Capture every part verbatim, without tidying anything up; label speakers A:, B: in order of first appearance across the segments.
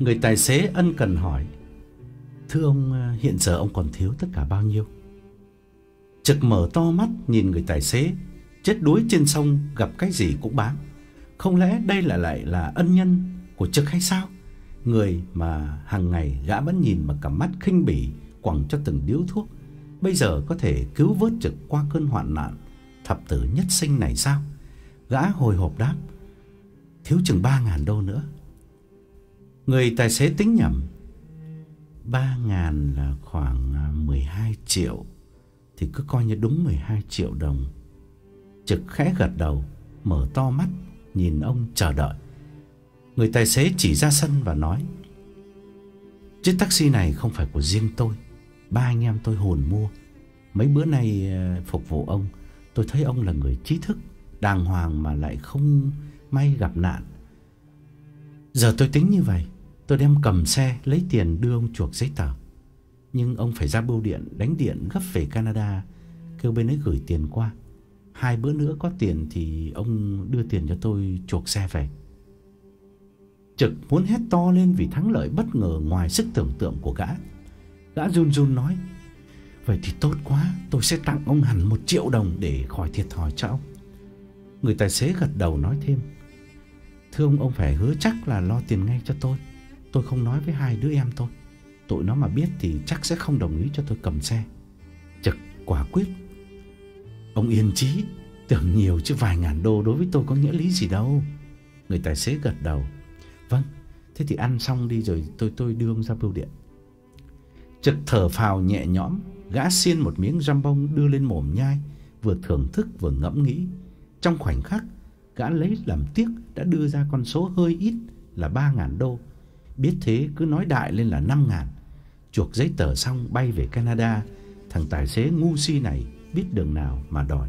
A: Người tài xế ân cần hỏi: "Thưa ông, hiện giờ ông còn thiếu tất cả bao nhiêu?" Trực mở to mắt nhìn người tài xế. Chết đuối trên sông gặp cái gì cũng bám. Không lẽ đây là lại là ân nhân của Trực hay sao? Người mà hàng ngày gã vẫn nhìn bằng cặp mắt khinh bỉ, quẳng cho từng điếu thuốc, bây giờ có thể cứu vớt Trực qua cơn hoạn nạn thập tử nhất sinh này sao? Gã hồi hộp đáp: "Thiếu chừng ba ngàn đô nữa." Người tài xế tính nhẩm: Ba ngàn là khoảng mười hai triệu, thì cứ coi như đúng mười hai triệu đồng. Trực khẽ gật đầu, mở to mắt nhìn ông chờ đợi. Người tài xế chỉ ra sân và nói: "Chiếc taxi này không phải của riêng tôi, ba anh em tôi hùn mua. Mấy bữa nay phục vụ ông, tôi thấy ông là người trí thức, đàng hoàng mà lại không may gặp nạn. Giờ tôi tính như vậy, tôi đem cầm xe lấy tiền đưa ông chuộc giấy tờ. Nhưng ông phải ra bưu điện đánh điện gấp về Canada, kêu bên ấy gửi tiền qua. Hai bữa nữa có tiền thì ông đưa tiền cho tôi chuộc xe về." Trực muốn hét to lên vì thắng lợi bất ngờ ngoài sức tưởng tượng của gã. Gã run run nói: "Vậy thì tốt quá, tôi sẽ tặng ông hẳn một triệu đồng để khỏi thiệt thòi cho ông." Người tài xế gật đầu nói thêm: "Thưa ông, ông phải hứa chắc là lo tiền ngay cho tôi. Tôi không nói với hai đứa em tôi, tụi nó mà biết thì chắc sẽ không đồng ý cho tôi cầm xe." Trực quả quyết: "Ông yên chí, tưởng nhiều chứ vài ngàn đô đối với tôi có nghĩa lý gì đâu." Người tài xế gật đầu: "Vâng, thế thì ăn xong đi rồi tôi tôi đưa ông ra bưu điện." Trực thở phào nhẹ nhõm, gã xiên một miếng jambon đưa lên mồm nhai, vừa thưởng thức vừa ngẫm nghĩ. Trong khoảnh khắc, gã lấy làm tiếc đã đưa ra con số hơi ít là ba ngàn đô. Biết thế cứ nói đại lên là năm ngàn. Chuộc giấy tờ xong bay về Canada, thằng tài xế ngu si này biết đường nào mà đòi.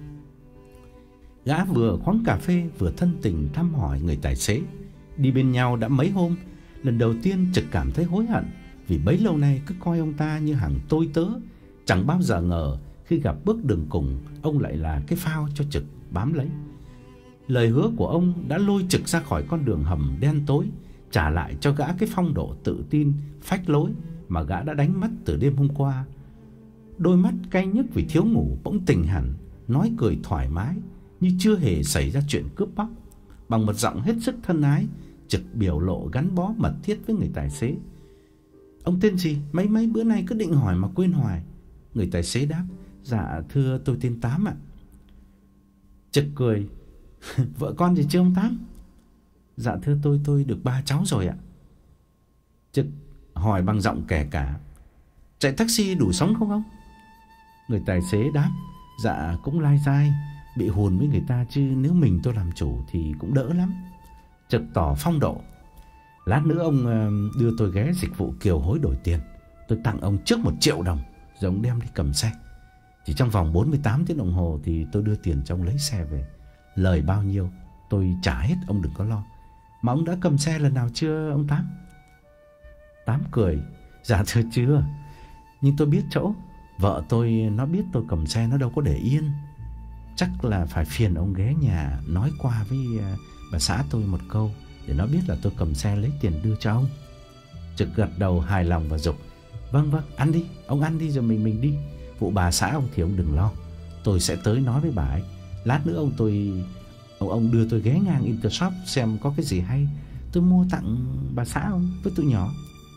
A: Gã vừa khoáng cà phê vừa thân tình thăm hỏi người tài xế. Đi bên nhau đã mấy hôm, lần đầu tiên Trực cảm thấy hối hận vì bấy lâu nay cứ coi ông ta như hàng tôi tớ. Chẳng bao giờ ngờ khi gặp bước đường cùng, ông lại là cái phao cho Trực bám lấy. Lời hứa của ông đã lôi Trực ra khỏi con đường hầm đen tối, trả lại cho gã cái phong độ tự tin, phách lối mà gã đã đánh mất từ đêm hôm qua. Đôi mắt cay nhức vì thiếu ngủ bỗng tỉnh hẳn, nói cười thoải mái như chưa hề xảy ra chuyện cướp bóc. Bằng một giọng hết sức thân ái, Trực biểu lộ gắn bó mật thiết với người tài xế. "Ông tên gì? Mấy mấy bữa nay cứ định hỏi mà quên hoài." Người tài xế đáp: "Dạ thưa, tôi tên Tám ạ." Trực cười: "Vợ con gì chưa ông Tám?" "Dạ thưa, tôi tôi được ba cháu rồi ạ." Trực hỏi bằng giọng kẻ cả: "Chạy taxi đủ sống không ông?" Người tài xế đáp: "Dạ cũng lai dai, bị hùn với người ta chứ nếu mình tôi làm chủ thì cũng đỡ lắm." Trực tỏ phong độ: "Lát nữa ông đưa tôi ghé dịch vụ kiều hối đổi tiền, tôi tặng ông trước một triệu đồng, rồi ông đem đi cầm xe. Chỉ trong vòng bốn mươi tám tiếng đồng hồ thì tôi đưa tiền cho ông lấy xe về. Lời bao nhiêu tôi trả hết, ông đừng có lo. Mà ông đã cầm xe lần nào chưa ông Tám?" Tám cười: "Dạ thưa chưa, nhưng tôi biết chỗ. Vợ tôi nó biết tôi cầm xe nó đâu có để yên. Chắc là phải phiền ông ghé nhà nói qua với bà xã tôi một câu để nó biết là tôi cầm xe lấy tiền đưa cho ông." Trực gật đầu hài lòng và dục: "Vâng vâng, ăn đi, ông ăn đi rồi mình mình đi. Vụ bà xã ông thì ông đừng lo, tôi sẽ tới nói với bà ấy. Lát nữa ông tôi ông ông đưa tôi ghé ngang Intershop xem có cái gì hay, tôi mua tặng bà xã ông với tụi nhỏ."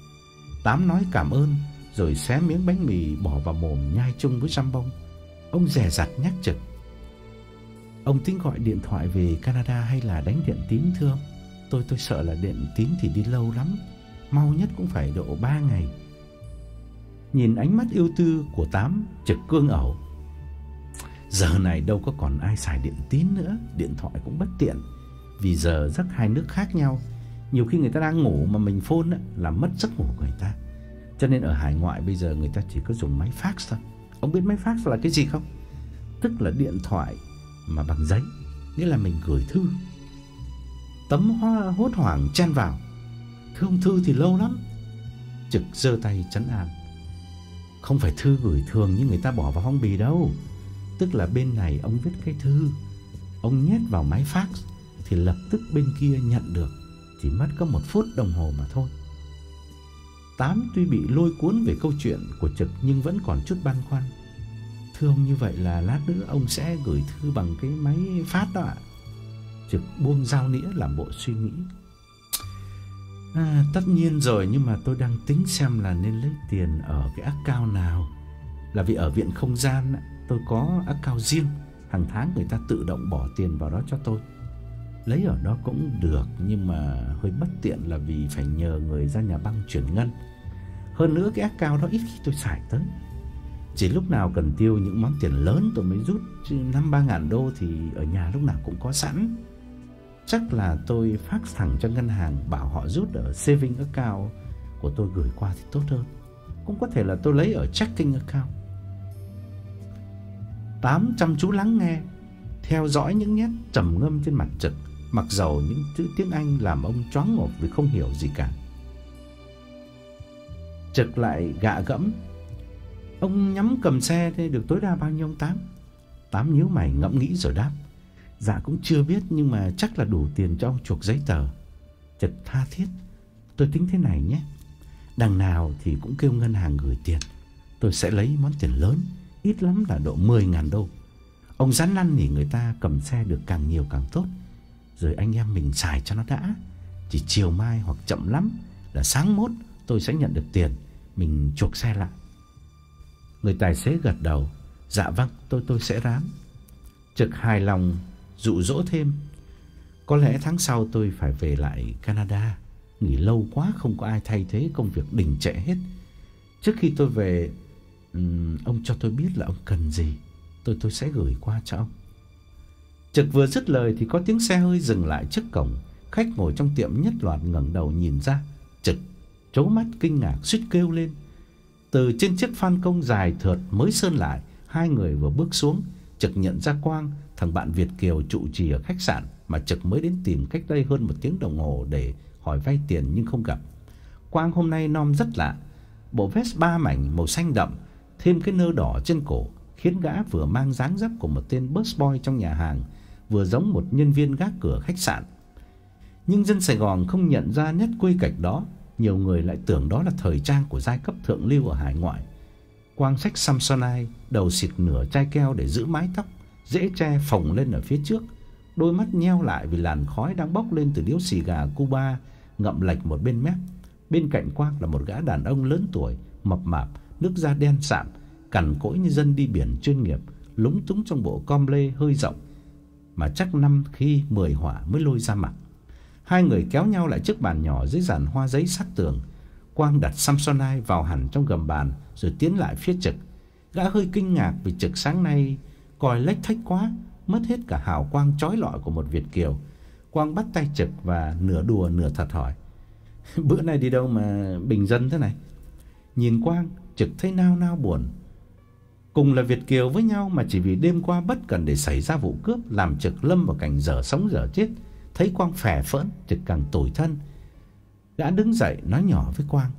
A: Tám nói cảm ơn rồi xé miếng bánh mì bỏ vào mồm nhai chung với jambon. Ông dè dặt nhắc Trực: "Ông tính gọi điện thoại về Canada hay là đánh điện tín thưa ông? Tôi tôi sợ là điện tín thì đi lâu lắm, mau nhất cũng phải độ ba ngày." Nhìn ánh mắt yêu tư của Tám, Trực cương ẩu: "Giờ này đâu có còn ai xài điện tín nữa, điện thoại cũng bất tiện. Vì giờ giấc hai nước khác nhau, nhiều khi người ta đang ngủ mà mình phone á, làm mất giấc ngủ của người ta. Cho nên ở hải ngoại bây giờ người ta chỉ có dùng máy fax thôi. Ông biết máy fax là cái gì không? Tức là điện thoại mà bằng giấy, nghĩa là mình gửi thư." Tấm hoa hốt hoảng chen vào: "Thưa ông, thư thì lâu lắm." Trực giơ tay trấn an: "Không phải thư gửi thường như người ta bỏ vào phong bì đâu. Tức là bên này ông viết cái thư, ông nhét vào máy fax thì lập tức bên kia nhận được, chỉ mất có một phút đồng hồ mà thôi. Tám tuy bị lôi cuốn về câu chuyện của Trực nhưng vẫn còn chút băn khoăn. Thưa ông, như vậy là lát nữa ông sẽ gửi thư bằng cái máy phát đó ạ? Trực buông dao nĩa làm bộ suy nghĩ. À, tất nhiên rồi, nhưng mà tôi đang tính xem là nên lấy tiền ở cái account nào. Là vì ở viện không gian tôi có account riêng, hàng tháng người ta tự động bỏ tiền vào đó cho tôi. Lấy ở đó cũng được, nhưng mà hơi bất tiện là vì phải nhờ người ra nhà băng chuyển ngân. Hơn nữa cái account đó ít khi tôi xài tới. Chỉ lúc nào cần tiêu những món tiền lớn tôi mới rút, chứ năm ba ngàn đô thì ở nhà lúc nào cũng có sẵn. Chắc là tôi fax thẳng cho ngân hàng bảo họ rút ở saving account của tôi gửi qua thì tốt hơn. Cũng có thể là tôi lấy ở checking account. Tám chăm chú lắng nghe, theo dõi những nét trầm ngâm trên mặt Trực, mặc dầu những chữ tiếng Anh làm ông choáng ngợp vì không hiểu gì cả. Trực lại gạ gẫm. Ông nhắm cầm xe thế được tối đa bao nhiêu ông Tám? Tám nhíu mày ngẫm nghĩ rồi đáp. Dạ cũng chưa biết, nhưng mà chắc là đủ tiền cho ông chuộc giấy tờ. Trực tha thiết. Tôi tính thế này nhé, đằng nào thì cũng kêu ngân hàng gửi tiền. Tôi sẽ lấy món tiền lớn, ít lắm là độ mười ngàn đô. Ông rắn năn nỉ người ta cầm xe được càng nhiều càng tốt, rồi anh em mình xài cho nó đã. Chỉ chiều mai hoặc chậm lắm là sáng mốt tôi sẽ nhận được tiền, mình chuộc xe lại. Người tài xế gật đầu. Dạ vâng, tôi tôi sẽ ráng. Trực hài lòng dụ dỗ thêm. Có lẽ tháng sau tôi phải về lại Canada. Nghỉ lâu quá không có ai thay thế, công việc đình trệ hết. Trước khi tôi về, um, ông cho tôi biết là ông cần gì, Tôi tôi sẽ gửi qua cho ông. Trực vừa dứt lời thì có tiếng xe hơi dừng lại trước cổng. Khách ngồi trong tiệm nhất loạt ngẩng đầu nhìn ra. Trực trố mắt kinh ngạc suýt kêu lên. Từ trên chiếc phan công dài thượt mới sơn lại, hai người vừa bước xuống, Trực nhận ra Quang, thằng bạn Việt kiều trụ trì ở khách sạn mà Trực mới đến tìm cách đây hơn một tiếng đồng hồ để hỏi vay tiền nhưng không gặp. Quang hôm nay nom rất lạ, bộ vest ba mảnh màu xanh đậm, thêm cái nơ đỏ trên cổ, khiến gã vừa mang dáng dấp của một tên busboy trong nhà hàng, vừa giống một nhân viên gác cửa khách sạn. Nhưng dân Sài Gòn không nhận ra nét quê cách đó, nhiều người lại tưởng đó là thời trang của giai cấp thượng lưu ở hải ngoại. Quang xách Samsonite, đầu xịt nửa chai keo để giữ mái tóc, rễ tre phồng lên ở phía trước, đôi mắt nheo lại vì làn khói đang bốc lên từ điếu xì gà Cuba ngậm lệch một bên mép. Bên cạnh Quang là một gã đàn ông lớn tuổi, mập mạp, nước da đen sạm, cằn cỗi như dân đi biển chuyên nghiệp, lúng túng trong bộ com lê hơi rộng mà chắc năm khi mười hỏa mới lôi ra mặc. Hai người kéo nhau lại trước bàn nhỏ dưới dàn hoa giấy sát tường. Quang đặt Samsonite vào hẳn trong gầm bàn rồi tiến lại phía Trực. Gã hơi kinh ngạc vì Trực sáng nay coi lếch thếch quá, mất hết cả hào quang chói lọi của một Việt kiều. Quang bắt tay Trực và nửa đùa nửa thật hỏi: "Bữa nay đi đâu mà bình dân thế này?" Nhìn Quang, Trực thấy nao nao buồn. Cùng là Việt kiều với nhau mà chỉ vì đêm qua bất cẩn để xảy ra vụ cướp làm Trực lâm vào cảnh dở sống dở chết. Thấy Quang phè phỡn, Trực càng tủi thân. Gã đứng dậy nói nhỏ với Quang: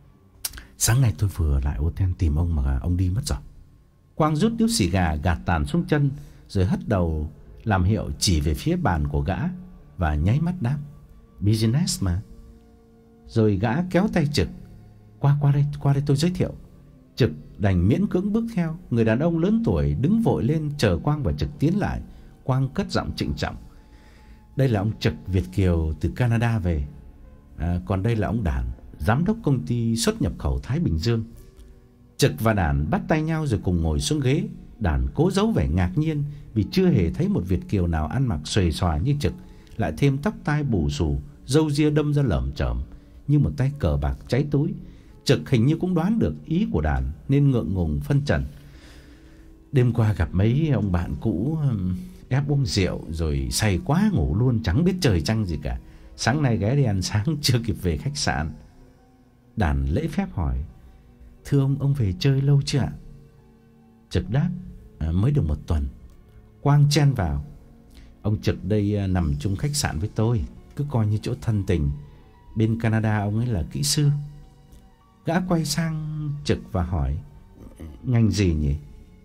A: "Sáng nay tôi vừa lại hotel tìm ông mà ông đi mất rồi." Quang rút điếu xì gà gạt tàn xuống chân, rồi hất đầu làm hiệu chỉ về phía bàn của gã và nháy mắt đáp: "Business mà." Rồi gã kéo tay Trực: "Qua qua đây, qua đây tôi giới thiệu." Trực đành miễn cưỡng bước theo. Người đàn ông lớn tuổi đứng vội lên chờ Quang và Trực tiến lại. Quang cất giọng trịnh trọng: "Đây là ông Trực Việt kiều từ Canada về. À, còn đây là ông Đản, giám đốc công ty xuất nhập khẩu Thái Bình Dương." Trực và Đản bắt tay nhau rồi cùng ngồi xuống ghế. Đản cố giấu vẻ ngạc nhiên vì chưa hề thấy một Việt kiều nào ăn mặc xuề xòa như Trực, lại thêm tóc tai bù xù, râu ria đâm ra lởm chởm như một tay cờ bạc cháy túi. Trực hình như cũng đoán được ý của Đản nên ngượng ngùng phân trần: "Đêm qua gặp mấy ông bạn cũ ép uống rượu rồi say quá ngủ luôn, chẳng biết trời trăng gì cả. Sáng nay ghé đi ăn sáng chưa kịp về khách sạn." Đản lễ phép hỏi: "Thưa ông, ông về chơi lâu chưa ạ?" Trực đáp: à, "Mới được một tuần." Quang chen vào: "Ông Trực đây nằm chung khách sạn với tôi, cứ coi như chỗ thân tình. Bên Canada ông ấy là kỹ sư." Gã quay sang Trực và hỏi: "Ngành gì nhỉ?"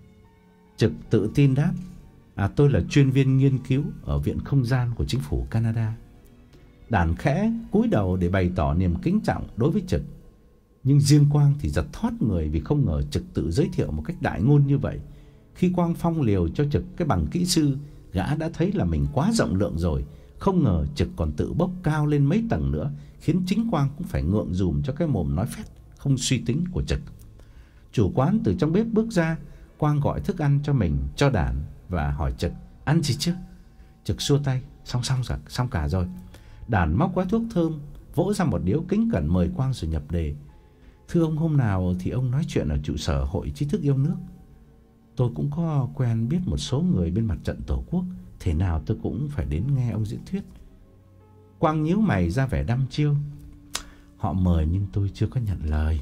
A: Trực tự tin đáp: À tôi là chuyên viên nghiên cứu ở Viện Không gian của chính phủ Canada." Đản khẽ cúi đầu để bày tỏ niềm kính trọng đối với Trực. Nhưng riêng Quang thì giật thót người vì không ngờ Trực tự giới thiệu một cách đại ngôn như vậy. Khi Quang phong liều cho Trực cái bằng kỹ sư, gã đã thấy là mình quá rộng lượng rồi. Không ngờ Trực còn tự bốc cao lên mấy tầng nữa, khiến chính Quang cũng phải ngượng dùm cho cái mồm nói phét không suy tính của Trực. Chủ quán từ trong bếp bước ra. Quang gọi thức ăn cho mình, cho Đản và hỏi Trực ăn gì chứ. Trực xua tay, xong xong rồi, xong cả rồi. Đản móc gói thuốc thơm, vỗ ra một điếu kính cẩn mời Quang rồi nhập đề. Thưa ông, hôm nào thì ông nói chuyện ở trụ sở Hội Trí thức yêu nước. Tôi cũng có quen biết một số người bên mặt trận Tổ quốc, thế nào tôi cũng phải đến nghe ông diễn thuyết. Quang nhíu mày ra vẻ đăm chiêu. Họ mời nhưng tôi chưa có nhận lời.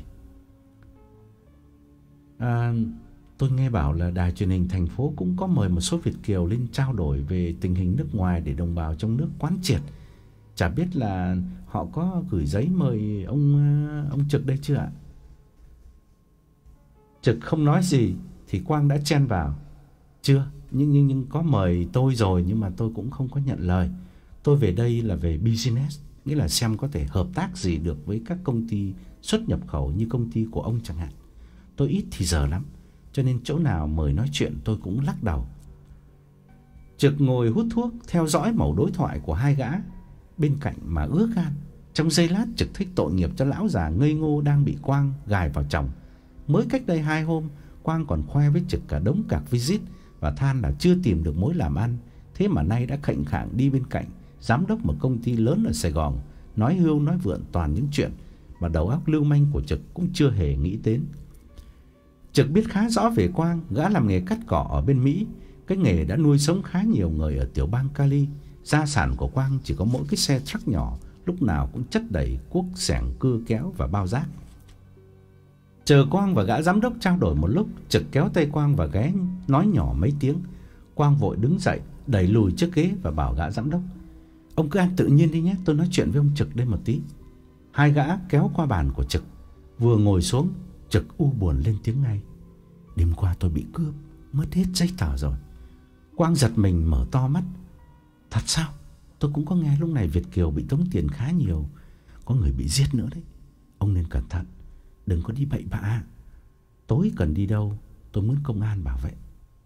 A: À, tôi nghe bảo là đài truyền hình thành phố cũng có mời một số Việt kiều lên trao đổi về tình hình nước ngoài để đồng bào trong nước quán triệt. Chả biết là họ có gửi giấy mời ông ông Trực đây chưa ạ? Trực không nói gì thì Quang đã chen vào. Chưa, nhưng nhưng nhưng có mời tôi rồi, nhưng mà tôi cũng không có nhận lời. Tôi về đây là về business, nghĩa là xem có thể hợp tác gì được với các công ty xuất nhập khẩu như công ty của ông chẳng hạn. Tôi ít thì giờ lắm, cho nên chỗ nào mời nói chuyện tôi cũng lắc đầu. Trực ngồi hút thuốc, theo dõi mẩu đối thoại của hai gã bên cạnh mà ứa gan. Trong giây lát Trực thích tội nghiệp cho lão già ngây ngô đang bị Quang gài vào chồng. Mới cách đây hai hôm, Quang còn khoe với Trực cả đống cạc visit và than là chưa tìm được mối làm ăn. Thế mà nay đã khệnh khạng đi bên cạnh giám đốc một công ty lớn ở Sài Gòn, nói hưu nói vượn toàn những chuyện mà đầu óc lưu manh của Trực cũng chưa hề nghĩ đến. Trực biết khá rõ về Quang. Gã làm nghề cắt cỏ ở bên Mỹ, cái nghề đã nuôi sống khá nhiều người ở tiểu bang Cali. Gia sản của Quang chỉ có mỗi cái xe truck nhỏ, lúc nào cũng chất đầy cuốc, xẻng, cưa kéo và bao rác. Chờ Quang và gã giám đốc trao đổi một lúc, Trực kéo tay Quang và ghé nói nhỏ mấy tiếng. Quang vội đứng dậy, đẩy lùi chiếc ghế và bảo gã giám đốc: Ông cứ ăn tự nhiên đi nhé, tôi nói chuyện với ông Trực đây một tí. Hai gã kéo qua bàn của Trực. Vừa ngồi xuống, Trực u buồn lên tiếng ngay: Đêm qua tôi bị cướp, mất hết giấy tờ rồi. Quang giật mình mở to mắt: Thật sao? Tôi cũng có nghe lúc này Việt kiều bị tống tiền khá nhiều, có người bị giết nữa đấy. Ông nên cẩn thận, đừng có đi bậy bạ. Tối cần đi đâu tôi mướn công an bảo vệ.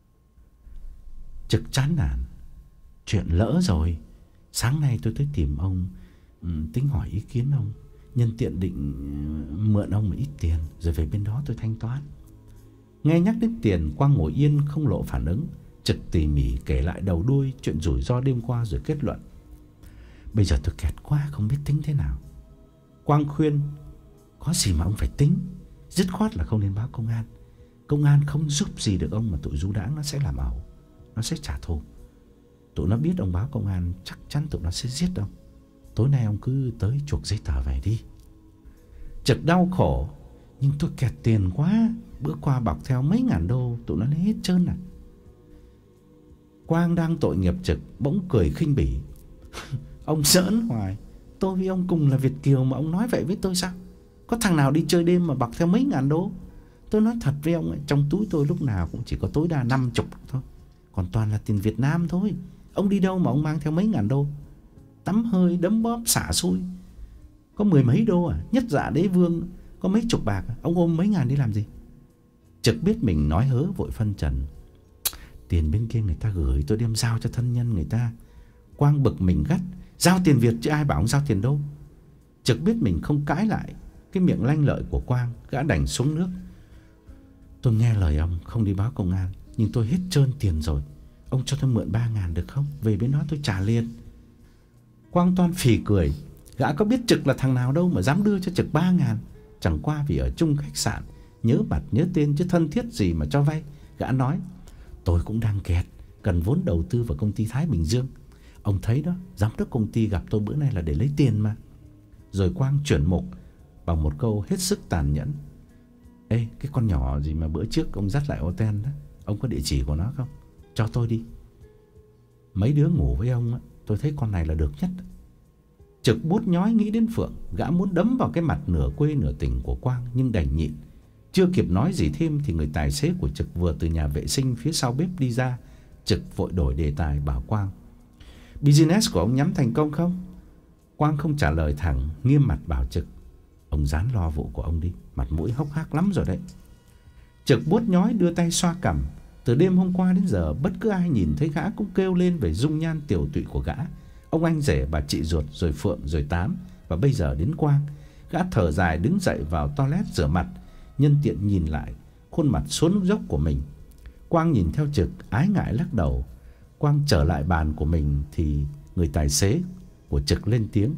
A: Trực chán nản: Chuyện lỡ rồi. Sáng nay tôi tới tìm ông, tính hỏi ý kiến ông, nhân tiện định mượn ông một ít tiền rồi về bên đó tôi thanh toán. Nghe nhắc đến tiền, Quang ngồi yên không lộ phản ứng. Trực tỉ mỉ kể lại đầu đuôi chuyện rủi ro đêm qua rồi kết luận: Bây giờ tôi kẹt quá, không biết tính thế nào. Quang khuyên: Có gì mà ông phải tính, dứt khoát là không nên báo công an. Công an không giúp gì được ông, mà tụi du đãng nó sẽ làm ẩu, nó sẽ trả thù. Tụi nó biết ông báo công an chắc chắn tụi nó sẽ giết ông. Tối nay ông cứ tới chuộc giấy tờ về đi. Trực đau khổ: Nhưng tôi kẹt tiền quá, bữa qua bọc theo mấy ngàn đô, tụi nó lấy hết trơn à. Quang đang tội nghiệp Trực bỗng cười khinh bỉ: Ông giỡn hoài, tôi với ông cùng là Việt kiều mà ông nói vậy với tôi sao? Có thằng nào đi chơi đêm mà bọc theo mấy ngàn đô? Tôi nói thật với ông ấy, trong túi tôi lúc nào cũng chỉ có tối đa năm chục thôi, còn toàn là tiền Việt Nam thôi. Ông đi đâu mà ông mang theo mấy ngàn đô? Tắm hơi, đấm bóp, xả xui có mười mấy đô à? Nhất dạ đế vương có mấy chục bạc à? Ông ôm mấy ngàn đi làm gì? Trực biết mình nói hớ, vội phân trần: Tiền bên kia người ta gửi, tôi đem giao cho thân nhân người ta. Quang bực mình gắt: Giao tiền Việt chứ ai bảo ông giao tiền đâu. Trực biết mình không cãi lại cái miệng lanh lợi của Quang, gã đành xuống nước: Tôi nghe lời ông không đi báo công an, nhưng tôi hết trơn tiền rồi. Ông cho tôi mượn ba ngàn được không? Về bên đó tôi trả liền. Quang toan phì cười: Gã có biết Trực là thằng nào đâu mà dám đưa cho Trực ba ngàn. Chẳng qua vì ở chung khách sạn, nhớ mặt nhớ tên chứ thân thiết gì mà cho vay. Gã nói: Tôi cũng đang kẹt, cần vốn đầu tư vào công ty Thái Bình Dương. Ông thấy đó, giám đốc công ty gặp tôi bữa nay là để lấy tiền mà. Rồi Quang chuyển mục bằng một câu hết sức tàn nhẫn: Ê, cái con nhỏ gì mà bữa trước ông dắt lại hotel đó, ông có địa chỉ của nó không? Cho tôi đi. Mấy đứa ngủ với ông á, tôi thấy con này là được nhất. Trực bút nhói nghĩ đến Phượng, gã muốn đấm vào cái mặt nửa quê nửa tỉnh của Quang nhưng đành nhịn. Chưa kịp nói gì thêm thì người tài xế của Trực vừa từ nhà vệ sinh phía sau bếp đi ra. Trực vội đổi đề tài bảo Quang: Business của ông nhắm thành công không? Quang không trả lời thẳng, nghiêm mặt bảo Trực: Ông dán lo vụ của ông đi, mặt mũi hốc hác lắm rồi đấy. Trực buốt nhói đưa tay xoa cằm. Từ đêm hôm qua đến giờ, bất cứ ai nhìn thấy gã cũng kêu lên về dung nhan tiều tụy của gã. Ông anh rể, bà chị ruột, rồi Phượng, rồi Tám, và bây giờ đến Quang. Gã thở dài đứng dậy vào toilet rửa mặt, nhân tiện nhìn lại khuôn mặt xuống dốc của mình. Quang nhìn theo Trực, ái ngại lắc đầu. Quang trở lại bàn của mình thì người tài xế của Trực lên tiếng: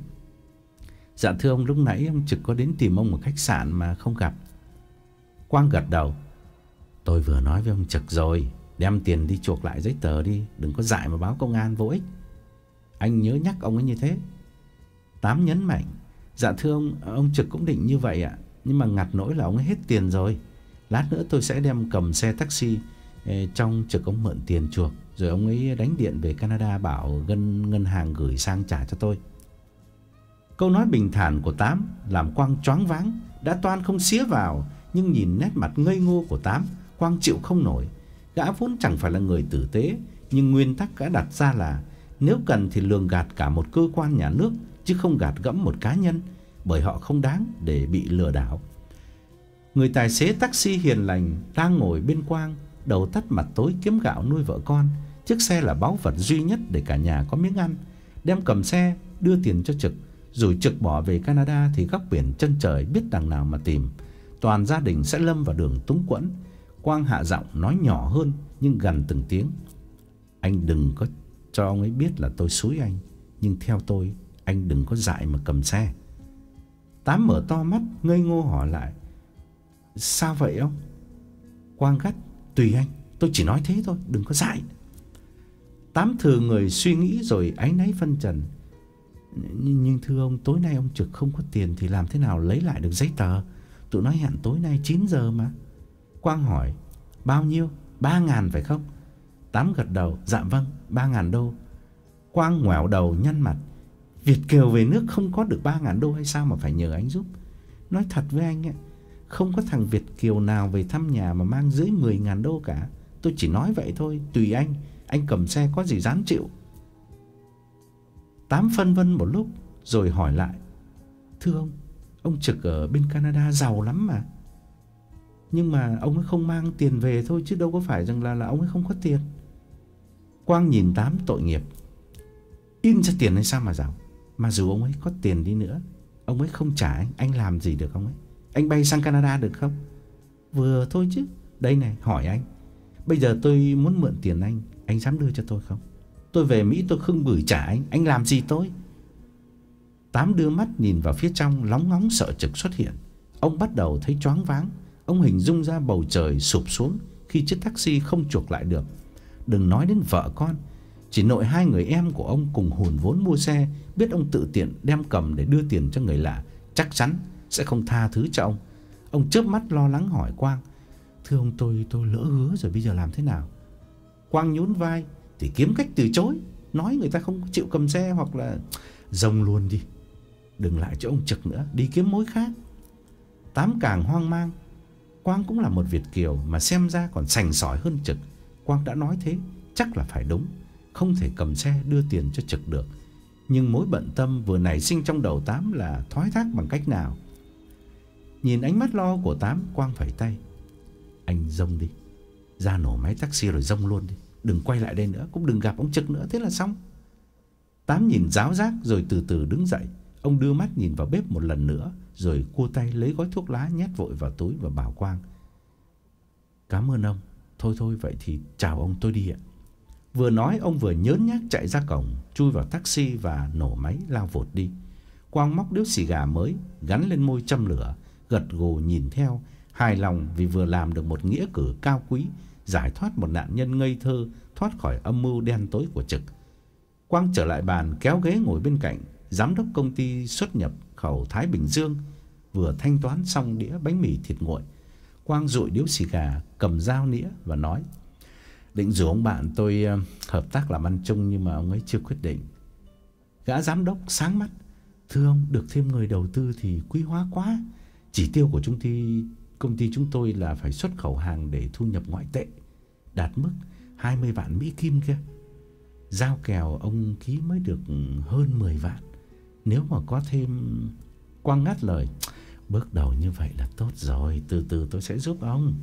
A: "Dạ thưa ông, lúc nãy ông Trực có đến tìm ông ở khách sạn mà không gặp." Quang gật đầu: "Tôi vừa nói với ông Trực rồi, đem tiền đi chuộc lại giấy tờ đi, đừng có dại mà báo công an vô ích. Anh nhớ nhắc ông ấy như thế." Tám nhấn mạnh: "Dạ thưa ông, ông Trực cũng định như vậy ạ, nhưng mà ngặt nỗi là ông ấy hết tiền rồi. Lát nữa tôi sẽ đem cầm xe taxi trong Trực ông mượn tiền chuộc, rồi ông ấy đánh điện về Canada bảo ngân ngân hàng gửi sang trả cho tôi." Câu nói bình thản của Tám làm Quang choáng váng, đã toan không xía vào, nhưng nhìn nét mặt ngây ngô của Tám, Quang chịu không nổi. Gã vốn chẳng phải là người tử tế, nhưng nguyên tắc gã đặt ra là nếu cần thì lường gạt cả một cơ quan nhà nước, chứ không gạt gẫm một cá nhân, bởi họ không đáng để bị lừa đảo. Người tài xế taxi hiền lành đang ngồi bên Quang, đầu tắt mặt tối kiếm gạo nuôi vợ con. Chiếc xe là báu vật duy nhất để cả nhà có miếng ăn. Đem cầm xe đưa tiền cho Trực, rồi Trực bỏ về Canada thì góc biển chân trời biết đằng nào mà tìm. Toàn gia đình sẽ lâm vào đường túng quẫn. Quang hạ giọng nói nhỏ hơn nhưng gần từng tiếng: "Anh đừng có cho ông ấy biết là tôi xúi anh, nhưng theo tôi, anh đừng có dại mà cầm xe." Tám mở to mắt ngây ngô hỏi lại: "Sao vậy ông?" Quang gắt: "Tùy anh, tôi chỉ nói thế thôi, đừng có dại." Tám thừ người suy nghĩ rồi áy náy phân trần: Nhưng thưa ông, tối nay ông Trực không có tiền thì làm thế nào lấy lại được giấy tờ? Tụi nó hẹn tối nay chín giờ mà." Quang hỏi: "Bao nhiêu? Ba ngàn phải không?" Tám gật đầu: "Dạ vâng, ba ngàn đô." Quang ngoẻo đầu nhăn mặt: "Việt kiều về nước không có được ba ngàn đô hay sao mà phải nhờ anh giúp? Nói thật với anh ấy, không có thằng Việt kiều nào về thăm nhà mà mang dưới mười ngàn đô cả. Tôi chỉ nói vậy thôi, tùy anh, anh cầm xe có gì dám chịu." Tám phân vân một lúc rồi hỏi lại: "Thưa ông, ông Trực ở bên Canada giàu lắm mà. Nhưng mà ông ấy không mang tiền về thôi, chứ đâu có phải rằng là, là ông ấy không có tiền." Quang nhìn Tám tội nghiệp: "In ra tiền hay sao mà giàu? Mà dù ông ấy có tiền đi nữa, ông ấy không trả anh, anh làm gì được ông ấy? Anh bay sang Canada được không? Vừa thôi chứ. Đây này, hỏi anh, bây giờ tôi muốn mượn tiền anh, anh dám đưa cho tôi không? Tôi về Mỹ tôi không gửi trả anh, anh làm gì tôi?" Tám đưa mắt nhìn vào phía trong, lóng ngóng sợ Trực xuất hiện. Ông bắt đầu thấy choáng váng. Ông hình dung ra bầu trời sụp xuống khi chiếc taxi không chuộc lại được. Đừng nói đến vợ con, chỉ nội hai người em của ông cùng hùn vốn mua xe, biết ông tự tiện đem cầm để đưa tiền cho người lạ, chắc chắn sẽ không tha thứ cho ông. Ông chớp mắt lo lắng hỏi Quang: "Thưa ông, tôi tôi lỡ hứa rồi, bây giờ làm thế nào?" Quang nhún vai: "Thì kiếm cách từ chối, nói người ta không chịu cầm xe, hoặc là rông luôn đi, đừng lại cho ông Trực nữa, đi kiếm mối khác." Tám càng hoang mang. Quang cũng là một Việt kiều mà xem ra còn sành sỏi hơn Trực. Quang đã nói thế chắc là phải đúng, không thể cầm xe đưa tiền cho Trực được. Nhưng mối bận tâm vừa nảy sinh trong đầu Tám là thoái thác bằng cách nào. Nhìn ánh mắt lo của Tám, Quang phẩy tay: "Anh rông đi, ra nổ máy taxi rồi rông luôn đi, đừng quay lại đây nữa, cũng đừng gặp ông Trực nữa, thế là xong." Tám nhìn giáo giác rồi từ từ đứng dậy. Ông đưa mắt nhìn vào bếp một lần nữa, rồi cua tay lấy gói thuốc lá nhét vội vào túi và bảo Quang: "Cảm ơn ông. Thôi thôi vậy thì chào ông, tôi đi ạ." Vừa nói ông vừa nhớn nhác chạy ra cổng, chui vào taxi và nổ máy lao vụt đi. Quang móc điếu xì gà mới gắn lên môi châm lửa, gật gù nhìn theo, hài lòng vì vừa làm được một nghĩa cử cao quý, giải thoát một nạn nhân ngây thơ thoát khỏi âm mưu đen tối của Trực. Quang trở lại bàn, kéo ghế ngồi bên cạnh giám đốc công ty xuất nhập khẩu Thái Bình Dương, vừa thanh toán xong đĩa bánh mì thịt nguội. Quang dụi điếu xì gà, cầm dao nĩa và nói: "Định rủ ông bạn tôi hợp tác làm ăn chung, nhưng mà ông ấy chưa quyết định." Gã giám đốc sáng mắt: "Thưa ông, được thêm người đầu tư thì quý hóa quá. Chỉ tiêu của chúng ty, công ty chúng tôi là phải xuất khẩu hàng để thu nhập ngoại tệ đạt mức hai mươi vạn Mỹ Kim kia. Giao kèo ông ký mới được hơn mười vạn. Nếu mà có thêm..." Quang ngắt lời: Bước đầu như vậy là tốt rồi, từ từ tôi sẽ giúp ông.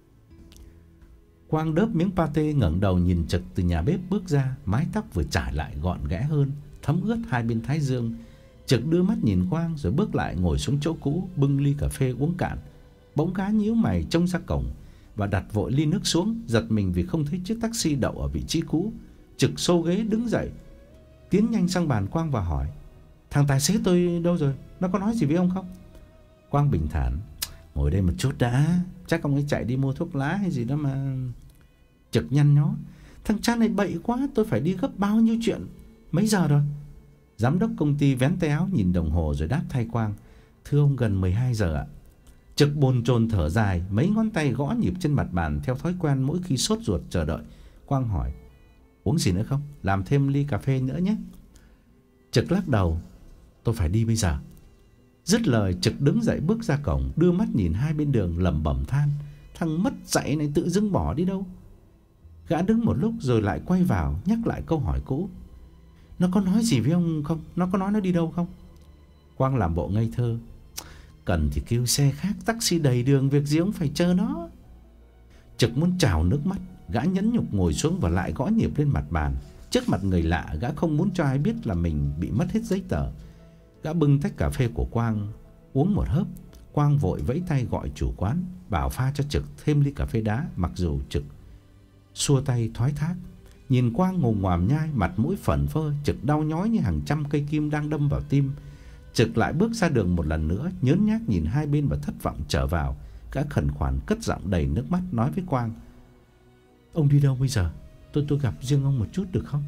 A: Quang đớp miếng pate, ngẩng đầu nhìn Trực từ nhà bếp bước ra, mái tóc vừa trải lại gọn ghẽ hơn, thấm ướt hai bên thái dương. Trực đưa mắt nhìn Quang rồi bước lại ngồi xuống chỗ cũ, bưng ly cà phê uống cạn. Bỗng gã nhíu mày trông ra cổng và đặt vội ly nước xuống, giật mình vì không thấy chiếc taxi đậu ở vị trí cũ. Trực xô ghế đứng dậy, tiến nhanh sang bàn Quang và hỏi: "Thằng tài xế tôi đâu rồi? Nó có nói gì với ông không?" Quang bình thản: "Ngồi đây một chút đã, chắc ông ấy chạy đi mua thuốc lá hay gì đó mà." Trực nhăn nhó: "Thằng cha này bậy quá, tôi phải đi gấp bao nhiêu chuyện. Mấy giờ rồi?" Giám đốc công ty vén tay áo nhìn đồng hồ rồi đáp thay Quang: "Thưa ông, gần mười hai giờ ạ." Trực bồn chồn thở dài, mấy ngón tay gõ nhịp trên mặt bàn theo thói quen mỗi khi sốt ruột chờ đợi. Quang hỏi: "Uống gì nữa không? Làm thêm ly cà phê nữa nhé." Trực lắc đầu: "Tôi phải đi bây giờ." Dứt lời, Trực đứng dậy bước ra cổng, đưa mắt nhìn hai bên đường lẩm bẩm than: "Thằng mất dạy này tự dưng bỏ đi đâu." Gã đứng một lúc rồi lại quay vào nhắc lại câu hỏi cũ: "Nó có nói gì với ông không? Nó có nói nó đi đâu không?" Quang làm bộ ngây thơ: "Cần thì kêu xe khác, taxi đầy đường, việc gì ông phải chờ nó." Trực muốn trào nước mắt, gã nhẫn nhục ngồi xuống và lại gõ nhịp lên mặt bàn. Trước mặt người lạ, gã không muốn cho ai biết là mình bị mất hết giấy tờ. Gã bưng tách cà phê của Quang uống một hớp. Quang vội vẫy tay gọi chủ quán, bảo pha cho Trực thêm ly cà phê đá, mặc dù Trực xua tay thoái thác. Nhìn Quang ngồm ngoàm nhai, mặt mũi phẩn phơ, Trực đau nhói như hàng trăm cây kim đang đâm vào tim. Trực lại bước ra đường một lần nữa, nhớn nhác nhìn hai bên và thất vọng trở vào. Gã khẩn khoản cất giọng đầy nước mắt nói với Quang: "Ông đi đâu bây giờ? Tôi tôi gặp riêng ông một chút được không?"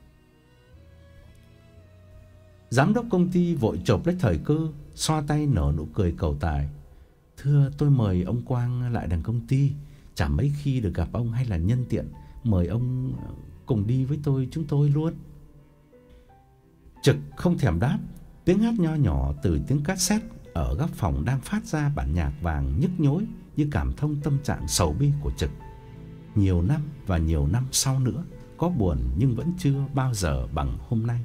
A: Giám đốc công ty vội chộp lấy thời cơ, xoa tay nở nụ cười cầu tài: "Thưa, tôi mời ông Quang lại đằng công ty, chả mấy khi được gặp ông, hay là nhân tiện mời ông cùng đi với tôi chúng tôi luôn." Trực không thèm đáp. Tiếng hát nho nhỏ từ tiếng cassette ở góc phòng đang phát ra bản nhạc vàng nhức nhối như cảm thông tâm trạng sầu bi của Trực. Nhiều năm và nhiều năm sau nữa, có buồn nhưng vẫn chưa bao giờ bằng hôm nay.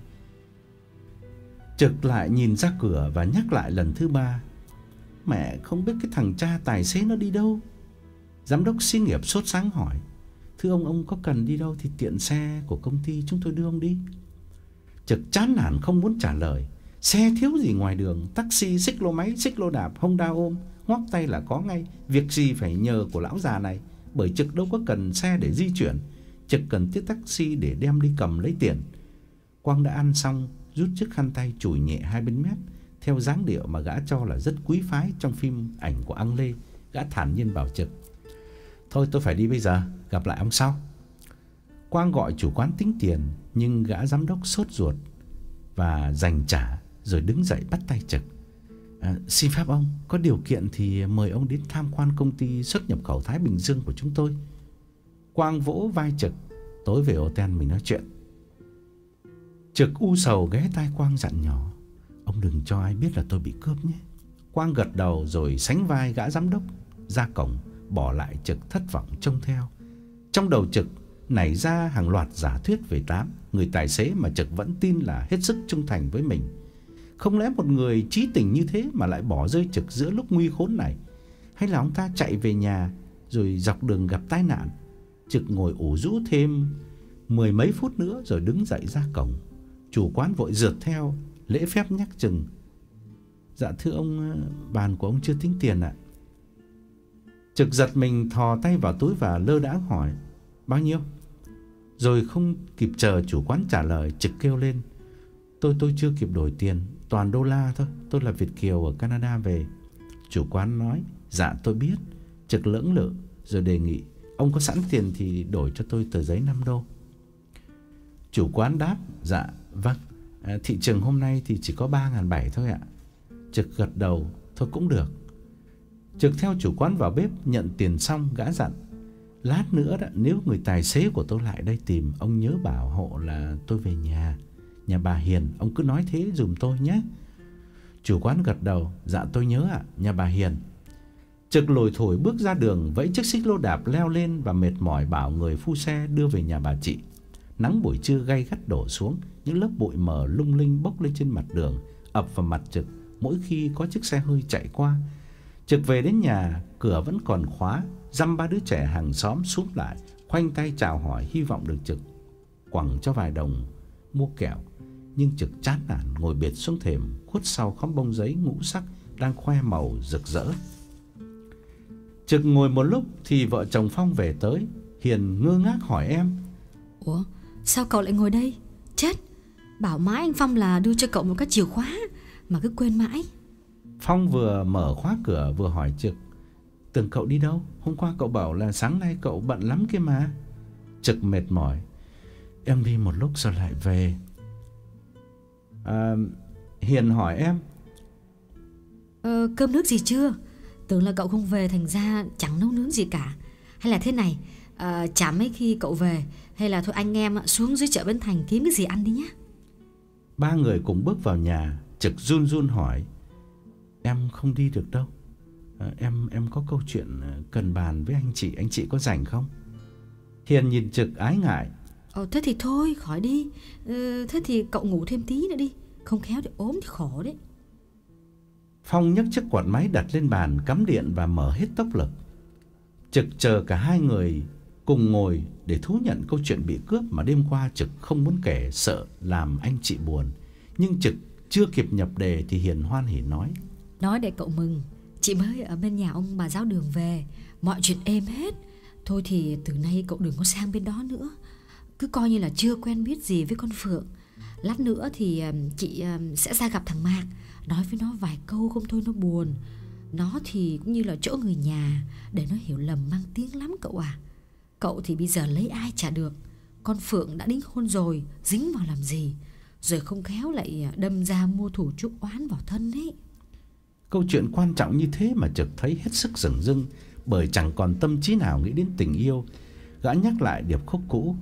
A: Trực lại nhìn ra cửa và nhắc lại lần thứ ba: "Mẹ không biết cái thằng cha tài xế nó đi đâu." Giám đốc xí nghiệp sốt sáng hỏi: "Thưa ông, ông có cần đi đâu thì tiện xe của công ty chúng tôi đưa ông đi." Trực chán nản không muốn trả lời. Xe thiếu gì ngoài đường, taxi, xích lô máy, xích lô đạp, Honda ôm, ngoắc tay là có ngay. Việc gì phải nhờ của lão già này, bởi Trực đâu có cần xe để di chuyển. Trực cần chiếc taxi để đem đi cầm lấy tiền. Quang đã ăn xong, rút chiếc khăn tay chùi nhẹ hai bên mép theo dáng điệu mà gã cho là rất quý phái trong phim ảnh của Ang Lê. Gã thản nhiên bảo Trực: "Thôi tôi phải đi bây giờ, gặp lại ông sau." Quang gọi chủ quán tính tiền, nhưng gã giám đốc sốt ruột và giành trả, rồi đứng dậy bắt tay Trực: à, "Xin phép ông, có điều kiện thì mời ông đến tham quan công ty xuất nhập khẩu Thái Bình Dương của chúng tôi." Quang vỗ vai Trực: "Tối về hotel mình nói chuyện." Trực u sầu ghé tai Quang dặn nhỏ: "Ông đừng cho ai biết là tôi bị cướp nhé." Quang gật đầu rồi sánh vai gã giám đốc ra cổng, bỏ lại Trực thất vọng trông theo. Trong đầu Trực nảy ra hàng loạt giả thuyết về Tám, người tài xế mà Trực vẫn tin là hết sức trung thành với mình. Không lẽ một người trí tình như thế mà lại bỏ rơi Trực giữa lúc nguy khốn này? Hay là ông ta chạy về nhà rồi dọc đường gặp tai nạn? Trực ngồi ủ rũ thêm mười mấy phút nữa rồi đứng dậy ra cổng. Chủ quán vội rượt theo, lễ phép nhắc chừng: "Dạ thưa ông, bàn của ông chưa tính tiền ạ." Trực giật mình thò tay vào túi và lơ đãng hỏi: "Bao nhiêu?" Rồi không kịp chờ chủ quán trả lời, Trực kêu lên: Tôi tôi chưa kịp đổi tiền, toàn đô la thôi, tôi là Việt kiều ở Canada về." Chủ quán nói: "Dạ tôi biết." Trực lưỡng lự rồi đề nghị: "Ông có sẵn tiền thì đổi cho tôi tờ giấy năm đô." Chủ quán đáp: "Dạ vâng, à, thị trường hôm nay thì chỉ có ba ngàn bảy thôi ạ." Trực gật đầu: "Thôi cũng được." Trực theo chủ quán vào bếp, nhận tiền xong gã dặn: "Lát nữa đó, nếu người tài xế của tôi lại đây tìm, ông nhớ bảo hộ là tôi về nhà Nhà bà Hiền, ông cứ nói thế giùm tôi nhé." Chủ quán gật đầu: "Dạ tôi nhớ ạ, nhà bà Hiền." Trực lủi thủi bước ra đường, vẫy chiếc xích lô đạp leo lên và mệt mỏi bảo người phu xe đưa về nhà bà chị. Nắng buổi trưa gay gắt đổ xuống, những lớp bụi mờ lung linh bốc lên trên mặt đường, ập vào mặt Trực mỗi khi có chiếc xe hơi chạy qua. Trực về đến nhà, cửa vẫn còn khóa, dăm ba đứa trẻ hàng xóm xúm lại, khoanh tay chào hỏi, hy vọng được Trực quẳng cho vài đồng mua kẹo. Nhưng Trực chán nản ngồi bệt xuống thềm, khuất sau khóm bông giấy ngũ sắc đang khoe màu rực rỡ. Trực ngồi một lúc thì vợ chồng Phong về tới. Hiền ngơ ngác hỏi em:
B: Ủa, sao cậu lại ngồi đây? Chết, bảo mãi anh Phong là đưa cho cậu một cái chìa khóa mà cứ quên mãi.
A: Phong vừa mở khóa cửa vừa hỏi Trực: Tưởng cậu đi đâu? Hôm qua cậu bảo là sáng nay cậu bận lắm kia mà. Trực mệt mỏi: Em đi một lúc rồi lại về. à, Hiền hỏi em:
B: ờ, Cơm nước gì chưa? Tưởng là cậu không về thành ra chẳng nấu nướng gì cả. Hay là thế này, à, chả mấy khi cậu về, hay là thôi anh em xuống dưới chợ Bến Thành kiếm cái gì ăn đi nhé.
A: Ba người cùng bước vào nhà. Trực run run hỏi: Em không đi được đâu. à, Em em có câu chuyện cần bàn với anh chị. Anh chị có rảnh không? Hiền nhìn Trực ái ngại:
B: Ồ, thế thì thôi khỏi đi. ờ, Thế thì cậu ngủ thêm tí nữa đi, không khéo thì ốm thì khổ đấy.
A: Phong nhấc chiếc quạt máy đặt lên bàn, cắm điện và mở hết tốc lực. Trực chờ cả hai người cùng ngồi để thú nhận câu chuyện bị cướp mà đêm qua Trực không muốn kể, sợ làm anh chị buồn. Nhưng Trực chưa kịp nhập đề thì Hiền hoan hỉ nói:
B: Nói để cậu mừng, chị mới ở bên nhà ông bà giáo Đường về, mọi chuyện êm hết. Thôi thì từ nay cậu đừng có sang bên đó nữa, cứ coi như là chưa quen biết gì với con Phượng. Lát nữa thì chị sẽ ra gặp thằng Mạc, nói với nó vài câu không thôi nó buồn. Nó thì cũng như là chỗ người nhà, để nó hiểu lầm mang tiếng lắm cậu à. Cậu thì bây giờ lấy ai chả được, con Phượng đã đính hôn rồi, dính vào làm gì, rồi không khéo lại đâm ra mua thủ chuốc oán vào thân ấy.
A: Câu chuyện quan trọng như thế mà Trực thấy hết sức dửng dưng, bởi chẳng còn tâm trí nào nghĩ đến tình yêu. Gã nhắc lại điệp khúc cũ: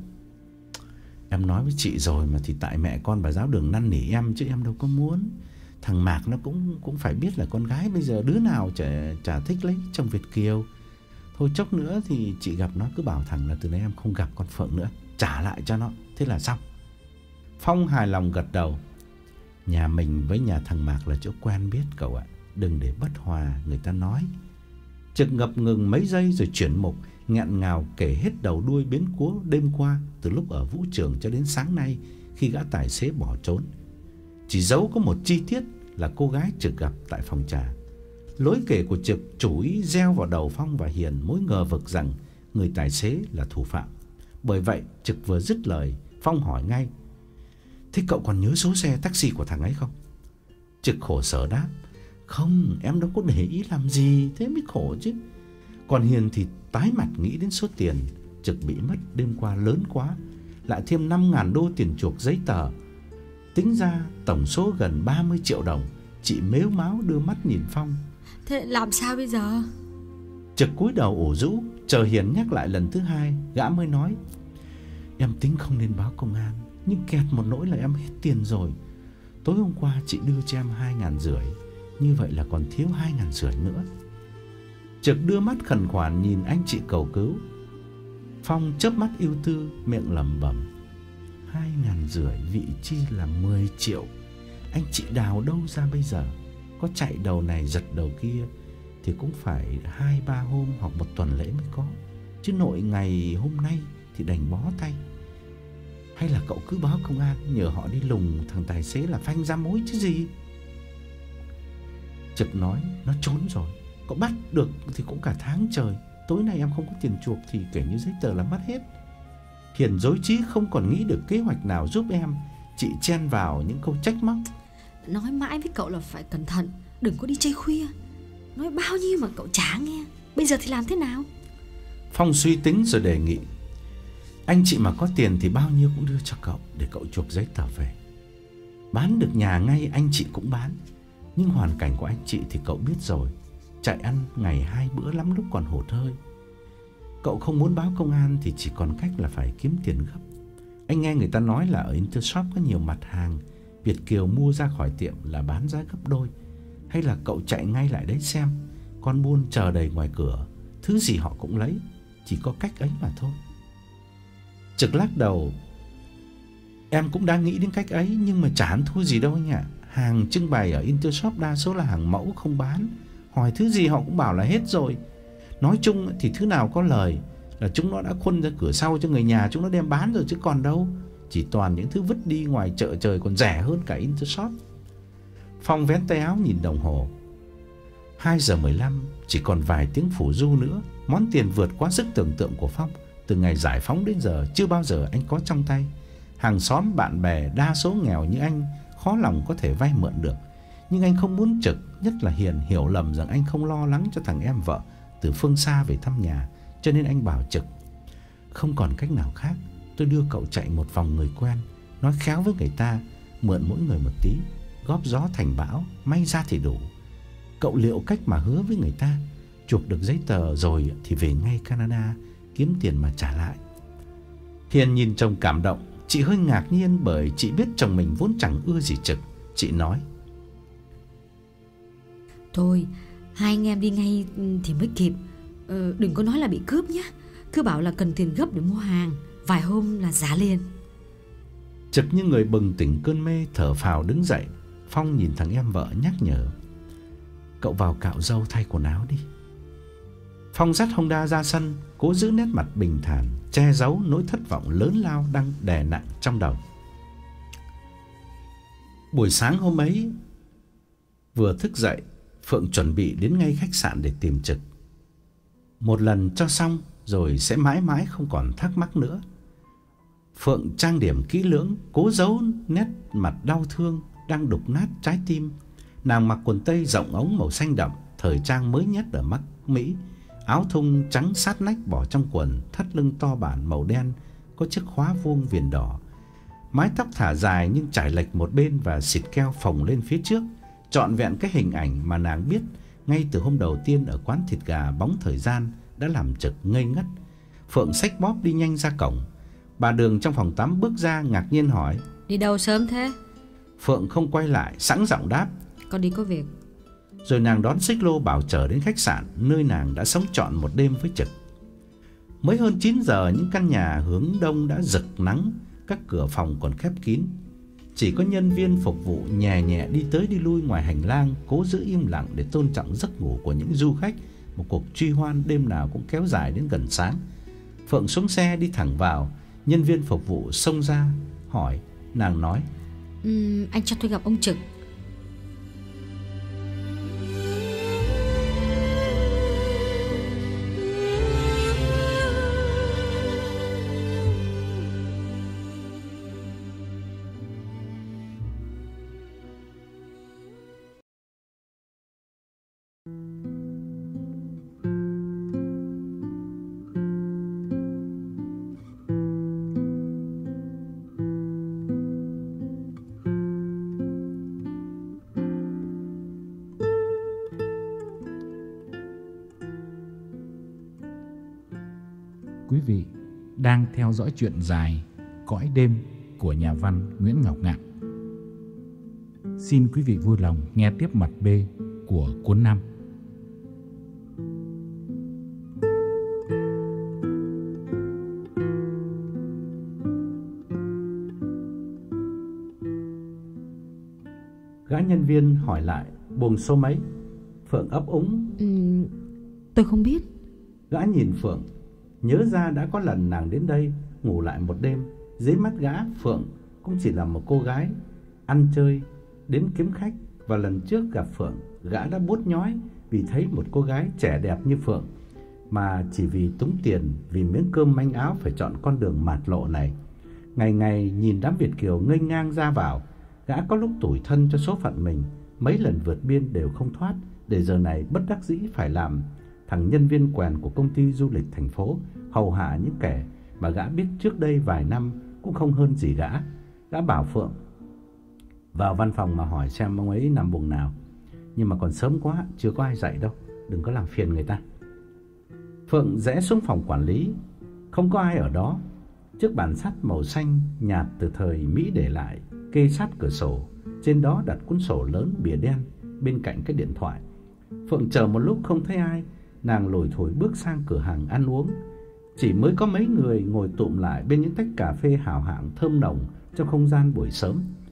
A: Em nói với chị rồi mà, thì tại mẹ con bà giáo Đường năn nỉ em chứ em đâu có muốn. Thằng Mạc nó cũng cũng phải biết là con gái bây giờ đứa nào chả, chả thích lấy chồng Việt kiều. Thôi chốc nữa thì chị gặp nó cứ bảo thằng là từ nay em không gặp con Phượng nữa, trả lại cho nó, thế là xong. Phong hài lòng gật đầu: Nhà mình với nhà thằng Mạc là chỗ quen biết cậu ạ, đừng để bất hòa người ta nói. Trực ngập ngừng mấy giây rồi chuyển mục, nghẹn ngào kể hết đầu đuôi biến cố đêm qua, từ lúc ở vũ trường cho đến sáng nay khi gã tài xế bỏ trốn. Chỉ giấu có một chi tiết là cô gái Trực gặp tại phòng trà. Lối kể của Trực chủ ý gieo vào đầu Phong và Hiền mối ngờ vực rằng người tài xế là thủ phạm. Bởi vậy Trực vừa dứt lời, Phong hỏi ngay: Thế cậu còn nhớ số xe taxi của thằng ấy không? Trực khổ sở đáp: Không, em đâu có để ý làm gì, thế mới khổ chứ. Còn Hiền thì tái mặt nghĩ đến số tiền Trực bị mất đêm qua lớn quá, lại thêm năm ngàn đô tiền chuộc giấy tờ. Tính ra tổng số gần ba mươi triệu đồng. Chị mếu máo đưa mắt nhìn Phong:
B: Thế làm sao bây giờ?
A: Trực cúi đầu ủ rũ, chờ Hiền nhắc lại lần thứ hai, gã mới nói: Em tính không nên báo công an, nhưng kẹt một nỗi là em hết tiền rồi. Tối hôm qua chị đưa cho em hai ngàn rưỡi, như vậy là còn thiếu hai ngàn rưỡi nữa. Trực đưa mắt khẩn khoản nhìn anh chị cầu cứu. Phong chớp mắt ưu tư, miệng lẩm bẩm: Hai ngàn rưỡi vị chi là mười triệu. Anh chị đào đâu ra bây giờ? Có chạy đầu này giật đầu kia thì cũng phải hai ba hôm hoặc một tuần lễ mới có, chứ nội ngày hôm nay thì đành bó tay. Hay là cậu cứ báo công an, nhờ họ đi lùng thằng tài xế là phanh ra mối chứ gì. Trực nói: Nó trốn rồi, cậu bắt được thì cũng cả tháng trời. Tối nay em không có tiền chuộc thì kể như giấy tờ là mất hết. Hiền rối trí không còn nghĩ được kế hoạch nào giúp em. Chị chen vào những câu trách móc:
B: Nói mãi với cậu là phải cẩn thận, đừng có đi chơi khuya. Nói bao nhiêu mà cậu chả nghe. Bây giờ thì làm thế nào?
A: Phong suy tính rồi đề nghị: Anh chị mà có tiền thì bao nhiêu cũng đưa cho cậu, để cậu chuộc giấy tờ về. Bán được nhà ngay anh chị cũng bán. Nhưng hoàn cảnh của anh chị thì cậu biết rồi, chạy ăn ngày hai bữa lắm lúc còn hụt hơi. Cậu không muốn báo công an thì chỉ còn cách là phải kiếm tiền gấp. Anh nghe người ta nói là ở Intershop có nhiều mặt hàng Việt kiều mua ra khỏi tiệm là bán giá gấp đôi. Hay là cậu chạy ngay lại đấy xem, con buôn chờ đầy ngoài cửa, thứ gì họ cũng lấy. Chỉ có cách ấy mà thôi. Trực lắc đầu: Em cũng đang nghĩ đến cách ấy, nhưng mà chả ăn thua gì đâu anh ạ. Hàng trưng bày ở Intershop đa số là hàng mẫu không bán, hỏi thứ gì họ cũng bảo là hết rồi. Nói chung thì thứ nào có lời là chúng nó đã khuân ra cửa sau cho người nhà chúng nó đem bán rồi chứ còn đâu. Chỉ toàn những thứ vứt đi ngoài chợ trời còn rẻ hơn cả Intershop. Phong vén tay áo nhìn đồng hồ. Hai giờ mười lăm, chỉ còn vài tiếng phủ du nữa. Món tiền vượt quá sức tưởng tượng của Phong. Từ ngày giải phóng đến giờ chưa bao giờ anh có trong tay. Hàng xóm bạn bè đa số nghèo như anh, khó lòng có thể vay mượn được. Nhưng anh không muốn Trực, nhất là Hiền, hiểu lầm rằng anh không lo lắng cho thằng em vợ từ phương xa về thăm nhà. Cho nên anh bảo Trực, không còn cách nào khác, tôi đưa cậu chạy một vòng người quen, nói khéo với người ta, mượn mỗi người một tí, góp gió thành bão, may ra thì đủ. Cậu liệu cách mà hứa với người ta, chụp được giấy tờ rồi thì về ngay Canada kiếm tiền mà trả lại. Hiền nhìn chồng cảm động. Chị hơi ngạc nhiên bởi chị biết chồng mình vốn chẳng ưa gì Trực. Chị nói,
B: thôi hai anh em đi ngay thì mới kịp. ờ, Đừng có nói là bị cướp nhé. Cứ bảo là cần tiền gấp để mua hàng, vài hôm là giá liền.
A: Trực như người bừng tỉnh cơn mê, thở phào đứng dậy. Phong nhìn thằng em vợ nhắc nhở, cậu vào cạo râu thay quần áo đi. Phong dắt Honda ra sân, cố giữ nét mặt bình thản, che giấu nỗi thất vọng lớn lao đang đè nặng trong đầu. Buổi sáng hôm ấy, vừa thức dậy, Phượng chuẩn bị đến ngay khách sạn để tìm Trực. Một lần cho xong rồi sẽ mãi mãi không còn thắc mắc nữa. Phượng trang điểm kỹ lưỡng, cố giấu nét mặt đau thương đang đục nát trái tim. Nàng mặc quần tây rộng ống màu xanh đậm, thời trang mới nhất ở Bắc Mỹ. Áo thun trắng sát nách bỏ trong quần, thắt lưng to bản màu đen, có chiếc khóa vuông viền đỏ. Mái tóc thả dài nhưng trải lệch một bên và xịt keo phồng lên phía trước, trọn vẹn cái hình ảnh mà nàng biết ngay từ hôm đầu tiên ở quán thịt gà Bóng Thời Gian đã làm Trực ngây ngất. Phượng xách bóp đi nhanh ra cổng. Bà Đường trong phòng tắm bước ra ngạc nhiên hỏi,
B: đi đâu sớm thế?
A: Phượng không quay lại, sẵn giọng đáp,
B: con đi có việc.
A: Rồi nàng đón xích lô bảo chở đến khách sạn, nơi nàng đã sống trọn một đêm với Trực. Mới hơn chín giờ, những căn nhà hướng đông đã rực nắng, các cửa phòng còn khép kín. Chỉ có nhân viên phục vụ nhẹ nhẹ đi tới đi lui ngoài hành lang, cố giữ im lặng để tôn trọng giấc ngủ của những du khách. Một cuộc truy hoan đêm nào cũng kéo dài đến gần sáng. Phượng xuống xe đi thẳng vào. Nhân viên phục vụ xông ra hỏi. Nàng nói,
B: uhm, anh cho tôi gặp ông Trực.
C: Quý vị đang theo dõi truyện dài Cõi Đêm của nhà văn Nguyễn Ngọc Ngạn. Xin quý vị vui lòng nghe tiếp mặt B của cuốn năm.
A: Gã nhân viên hỏi lại, buồng số mấy? Phượng ấp úng,
B: ừ, tôi không biết.
A: Gã nhìn Phượng, nhớ ra đã có lần nàng đến đây ngủ lại một đêm. Dưới mắt gã, Phượng cũng chỉ là một cô gái ăn chơi đến kiếm khách. Và lần trước gặp Phượng, gã đã buốt nhói vì thấy một cô gái trẻ đẹp như Phượng mà chỉ vì túng tiền, vì miếng cơm manh áo phải chọn con đường mạt lộ này. Ngày ngày nhìn đám Việt kiều nghênh ngang ra vào, gã có lúc tủi thân cho số phận mình, mấy lần vượt biên đều không thoát, để giờ này bất đắc dĩ phải làm thằng nhân viên quèn của công ty du lịch thành phố, hầu hạ những kẻ mà gã biết trước đây vài năm cũng không hơn gì gã. Gã bảo Phượng vào văn phòng mà hỏi xem ông ấy nằm buồng nào, nhưng mà còn sớm quá, chưa có ai dậy đâu, đừng có làm phiền người ta. Phượng rẽ xuống phòng quản lý, không có ai ở đó. Chiếc bàn sắt màu xanh nhạt từ thời Mỹ để lại kê sát cửa sổ, trên đó đặt cuốn sổ lớn bìa đen, bên cạnh cái điện thoại. Phượng chờ một lúc không thấy ai, nàng lủi thủi bước sang cửa hàng ăn uống. Chỉ mới có mấy người ngồi tụm lại bên những tách cà phê hào hạng thơm nồng trong không gian buổi sớm.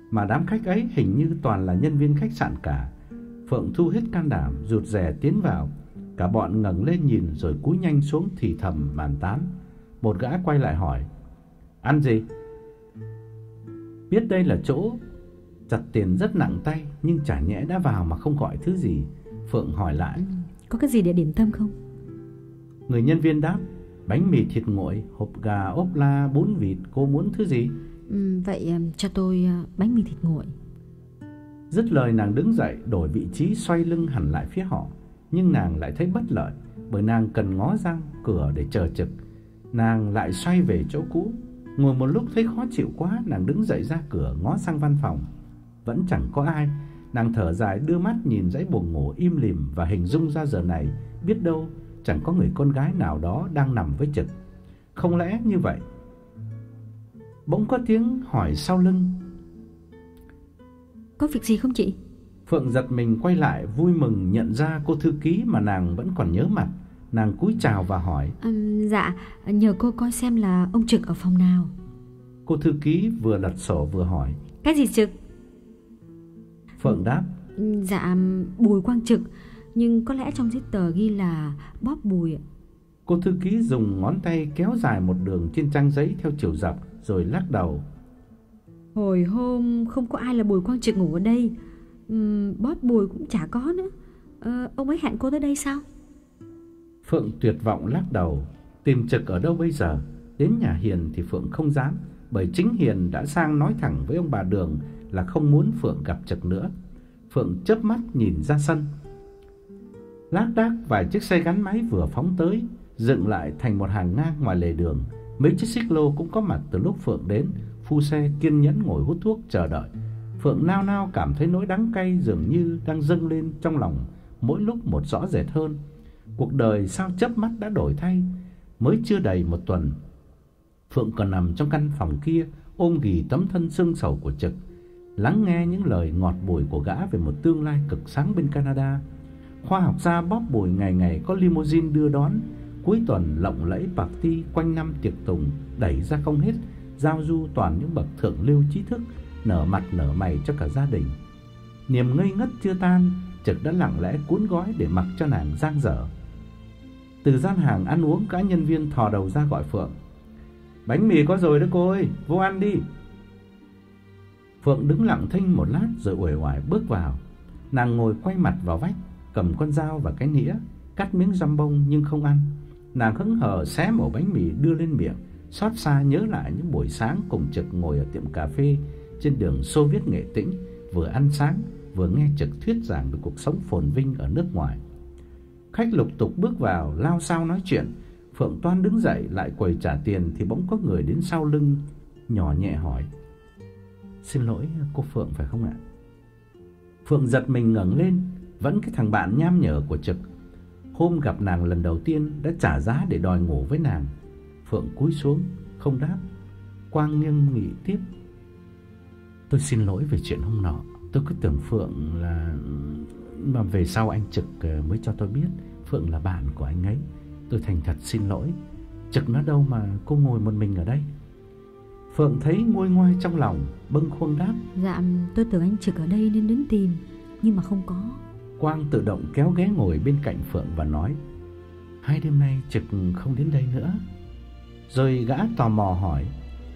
A: mà đám khách ấy hình như toàn là nhân viên khách sạn cả. Phượng thu hết can đảm, rụt rè tiến vào. Cả bọn ngẩng lên nhìn rồi cúi nhanh xuống thì thầm bàn tán. Một gã quay lại hỏi: "Ăn gì?" Biết đây là chỗ giặt tiền rất nặng tay, nhưng chả nhẽ đã vào mà không gọi thứ gì. Phượng hỏi lại:
B: "Có cái gì để điểm tâm không?"
A: Người nhân viên đáp: "Bánh mì thịt nguội, hộp gà ốp la, bún vịt, cô muốn thứ gì?"
B: Ừ, vậy cho tôi bánh mì thịt nguội.
A: Dứt lời nàng đứng dậy, đổi vị trí xoay lưng hẳn lại phía họ. Nhưng nàng lại thấy bất lợi, bởi nàng cần ngó ra cửa để chờ trực. Nàng lại xoay về chỗ cũ. Ngồi một lúc thấy khó chịu quá, nàng đứng dậy ra cửa ngó sang văn phòng. Vẫn chẳng có ai. Nàng thở dài đưa mắt nhìn dãy buồng ngủ im lìm và hình dung ra giờ này biết đâu chẳng có người con gái nào đó đang nằm với Trực. Không lẽ như vậy? Bỗng có tiếng hỏi sau lưng:
B: "Có việc gì không chị?"
A: Phượng giật mình quay lại, vui mừng nhận ra cô thư ký mà nàng vẫn còn nhớ mặt. Nàng cúi chào và hỏi:
B: à, Dạ, nhờ cô coi xem là ông Trực ở phòng nào.
A: Cô thư ký vừa lật sổ vừa hỏi:
B: "Cái gì Trực?"
A: Phượng đáp:
B: "Dạ, Bùi Quang Trực, nhưng có lẽ trong giấy tờ ghi là Bóp Bùi."
A: Cô thư ký dùng ngón tay kéo dài một đường trên trang giấy theo chiều dọc rồi lắc đầu:
B: "Hồi hôm không có ai là Bùi Quang Trực ngủ ở đây. uhm, Bóp Bùi cũng chả có nữa. à, Ông ấy hẹn cô tới đây sao?"
A: Phượng tuyệt vọng lắc đầu. Tìm Trực ở đâu bây giờ? Đến nhà Hiền thì Phượng không dám, bởi chính Hiền đã sang nói thẳng với ông bà Đường là không muốn Phượng gặp Trực nữa. Phượng chớp mắt nhìn ra sân. Lác đác vài chiếc xe gắn máy vừa phóng tới, dựng lại thành một hàng ngang ngoài lề đường. Mấy chiếc xích lô cũng có mặt từ lúc Phượng đến. Phu xe kiên nhẫn ngồi hút thuốc chờ đợi. Phượng nao nao cảm thấy nỗi đắng cay dường như đang dâng lên trong lòng, mỗi lúc một rõ rệt hơn. Cuộc đời sao chớp mắt đã đổi thay. Mới chưa đầy một tuần, Phượng còn nằm trong căn phòng kia, ôm ghì tấm thân xương sầu của Trực, lắng nghe những lời ngọt bùi của gã về một tương lai cực sáng bên Canada. Khoa học gia Bóp Bùi ngày ngày có limousine đưa đón, cuối tuần lộng lẫy party, quanh năm tiệc tùng đẩy ra không hết, giao du toàn những bậc thượng lưu trí thức, nở mặt nở mày cho cả gia đình. Niềm ngây ngất chưa tan, Trực đã lặng lẽ cuốn gói để mặc cho nàng dang dở. Từ gian hàng ăn uống, cả nhân viên thò đầu ra gọi Phượng: "Bánh mì có rồi đó cô ơi, vô ăn đi." Phượng đứng lặng thinh một lát rồi uể oải bước vào. Nàng ngồi quay mặt vào vách, cầm con dao và cái nĩa, cắt miếng jambon nhưng không ăn. Nàng hững hờ xé một bánh mì đưa lên miệng, xót xa nhớ lại những buổi sáng cùng Trực ngồi ở tiệm cà phê trên đường Xô Viết Nghệ Tĩnh, vừa ăn sáng vừa nghe Trực thuyết giảng về cuộc sống phồn vinh ở nước ngoài. Khách lục tục bước vào lao xao nói chuyện. Phượng toan đứng dậy lại quầy trả tiền thì bỗng có người đến sau lưng nhỏ nhẹ hỏi: "Xin lỗi cô Phượng phải không ạ?" Phượng giật mình ngẩng lên, vẫn cái thằng bạn nham nhở của Trực. Hôm gặp nàng lần đầu tiên đã trả giá để đòi ngủ với nàng. Phượng cúi xuống không đáp. Quang nghiêm nghị tiếp: "Tôi xin lỗi về chuyện hôm nọ. Tôi cứ tưởng Phượng là... Mà về sau anh Trực mới cho tôi biết Phượng là bạn của anh ấy. Tôi thành thật xin lỗi. Trực nó đâu mà cô ngồi một mình ở đây?" Phượng thấy nguôi ngoai trong lòng, bâng khuâng đáp:
B: "Dạ, tôi tưởng anh Trực ở đây nên đến tìm, nhưng mà không có."
A: Quang tự động kéo ghế ngồi bên cạnh Phượng và nói: "Hai đêm nay Trực không đến đây nữa." Rồi gã tò mò hỏi: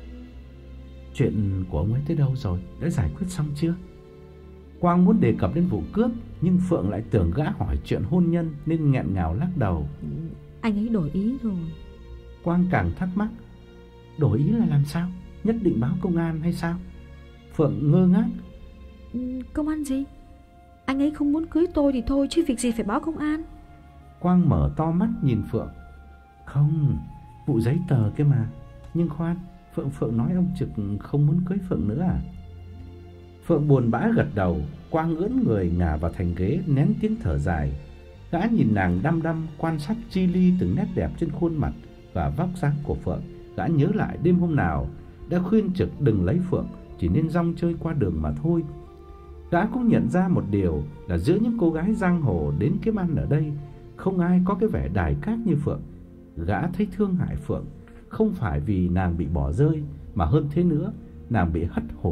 A: "Chuyện của ông ấy tới đâu rồi? Đã giải quyết xong chưa?" Quang muốn đề cập đến vụ cướp, nhưng Phượng lại tưởng gã hỏi chuyện hôn nhân nên nghẹn ngào lắc đầu:
B: "Anh ấy đổi ý rồi."
A: Quang càng thắc mắc: "Đổi ý là làm sao? Nhất định báo công an hay sao?" Phượng ngơ ngác:
B: "Công an gì? Anh ấy không muốn cưới tôi thì thôi, chứ việc gì phải báo công an."
A: Quang mở to mắt nhìn Phượng: "Không, vụ giấy tờ kia mà. Nhưng khoan, Phượng Phượng nói ông Trực không muốn cưới Phượng nữa à?" Phượng buồn bã gật đầu. Quang ưỡn người ngả vào thành ghế, nén tiếng thở dài. Gã nhìn nàng đăm đăm, quan sát chi li từng nét đẹp trên khuôn mặt và vóc dáng của Phượng. Gã nhớ lại đêm hôm nào đã khuyên Trực đừng lấy Phượng, chỉ nên rong chơi qua đường mà thôi. Gã cũng nhận ra một điều là giữa những cô gái giang hồ đến kiếm ăn ở đây, không ai có cái vẻ đài cát như Phượng. Gã thấy thương hại Phượng, không phải vì nàng bị bỏ rơi, mà hơn thế nữa, nàng bị hất hủi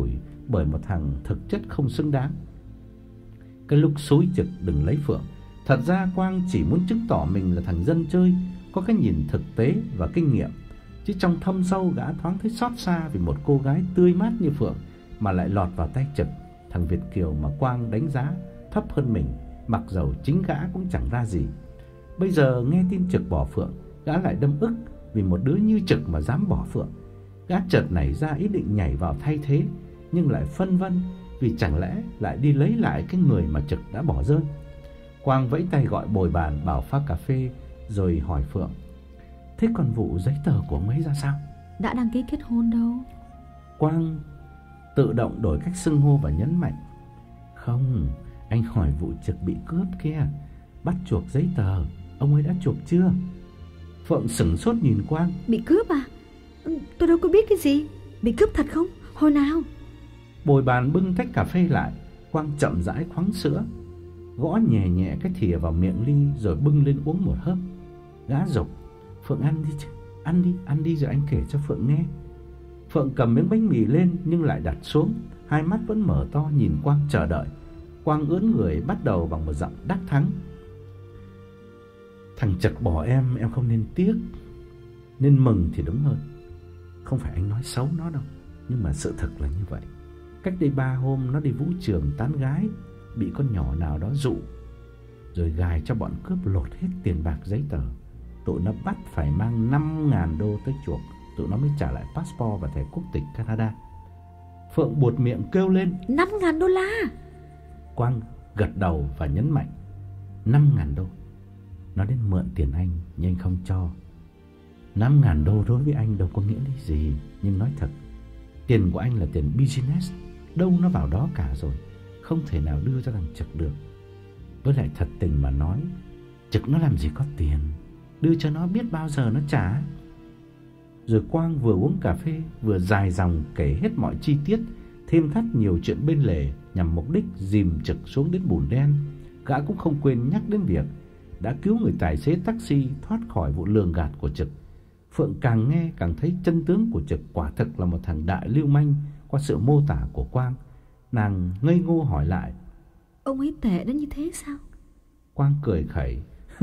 A: bởi một thằng thực chất không xứng đáng. Cái lúc xúi Trực đừng lấy Phượng, thật ra Quang chỉ muốn chứng tỏ mình là thằng dân chơi, có cái nhìn thực tế và kinh nghiệm. Chứ trong thâm sâu gã thoáng thấy xót xa vì một cô gái tươi mát như Phượng mà lại lọt vào tay Trực, thằng Việt kiều mà Quang đánh giá thấp hơn mình, mặc dầu chính gã cũng chẳng ra gì. Bây giờ nghe tin Trực bỏ Phượng, gã lại đâm ức vì một đứa như Trực mà dám bỏ Phượng. Gã chợt nảy ra ý định nhảy vào thay thế, nhưng lại phân vân vì chẳng lẽ lại đi lấy lại cái người mà Trực đã bỏ rơi. Quang vẫy tay gọi bồi bàn bảo pha cà phê rồi hỏi Phượng: "Thế còn vụ giấy tờ của ông ấy ra sao?"
B: "Đã đăng ký kết hôn đâu."
A: Quang tự động đổi cách xưng hô và nhấn mạnh: "Không, anh hỏi vụ Trực bị cướp kia, bắt chuộc giấy tờ, ông ấy đã chuộc chưa?" Phượng sững sốt nhìn Quang.
B: "Bị cướp à? Tôi đâu có biết cái gì. Bị cướp thật không? Hồi nào?"
A: Bồi bàn bưng tách cà phê lại, Quang chậm rãi khoáng sữa, gõ nhẹ nhẹ cái thìa vào miệng ly rồi bưng lên uống một hớp. Gã dục: "Phượng ăn đi chứ, ăn đi, ăn đi rồi anh kể cho Phượng nghe." Phượng cầm miếng bánh mì lên nhưng lại đặt xuống, hai mắt vẫn mở to nhìn Quang chờ đợi. Quang ưỡn người bắt đầu bằng một giọng đắc thắng: "Thằng Trực bỏ em, em không nên tiếc, nên mừng thì đúng hơn. Không phải anh nói xấu nó đâu, nhưng mà sự thật là như vậy. Cách đây ba hôm nó đi vũ trường tán gái, bị con nhỏ nào đó dụ, rồi gài cho bọn cướp lột hết tiền bạc giấy tờ. Tụi nó bắt phải mang năm ngàn đô tới chuộc, tụi nó mới trả lại passport và thẻ quốc tịch Canada." Phượng buột miệng kêu lên:
B: năm ngàn đô la.
A: Quang gật đầu và nhấn mạnh: năm ngàn đô. Nó đến mượn tiền anh nhưng anh không cho. Năm ngàn đô đối với anh đâu có nghĩa lý gì. Nhưng nói thật, tiền của anh là tiền business, đâu nó vào đó cả rồi, không thể nào đưa cho thằng Trực được. Với lại thật tình mà nói, Trực nó làm gì có tiền, đưa cho nó biết bao giờ nó trả. Rồi Quang vừa uống cà phê vừa dài dòng kể hết mọi chi tiết, thêm thắt nhiều chuyện bên lề nhằm mục đích dìm Trực xuống đến bùn đen. Gã cũng không quên nhắc đến việc đã cứu người tài xế taxi thoát khỏi vụ lường gạt của Trực. Phượng càng nghe càng thấy chân tướng của Trực quả thực là một thằng đại lưu manh qua sự mô tả của Quang. Nàng ngây ngô hỏi lại:
B: "Ông ấy tệ đến như thế sao?"
A: Quang cười khẩy: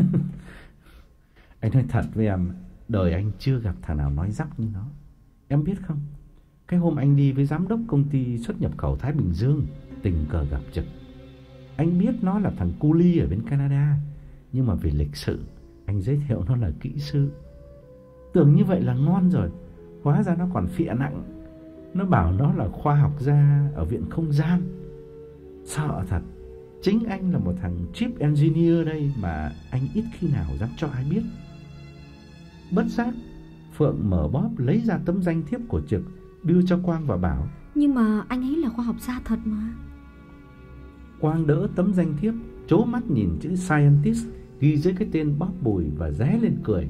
A: "Anh nói thật với em, đời anh chưa gặp thằng nào nói dóc như nó. Em biết không, cái hôm anh đi với giám đốc công ty xuất nhập khẩu Thái Bình Dương, tình cờ gặp Trực. Anh biết nó là thằng cu li ở bên Canada, nhưng mà vì lịch sự anh giới thiệu nó là kỹ sư. Tưởng như vậy là ngon rồi, hóa ra nó còn phịa nặng. Nó bảo nó là khoa học gia ở viện không gian. Sợ thật, chính anh là một thằng chip engineer đây mà anh ít khi nào dám cho ai biết." Bất giác Phượng mở bóp lấy ra tấm danh thiếp của Trực, đưa cho Quang và bảo:
B: "Nhưng mà anh ấy là khoa học gia thật mà."
A: Quang đỡ tấm danh thiếp, trố mắt nhìn chữ scientist ghi dưới cái tên Bóp Bùi và ré lên cười.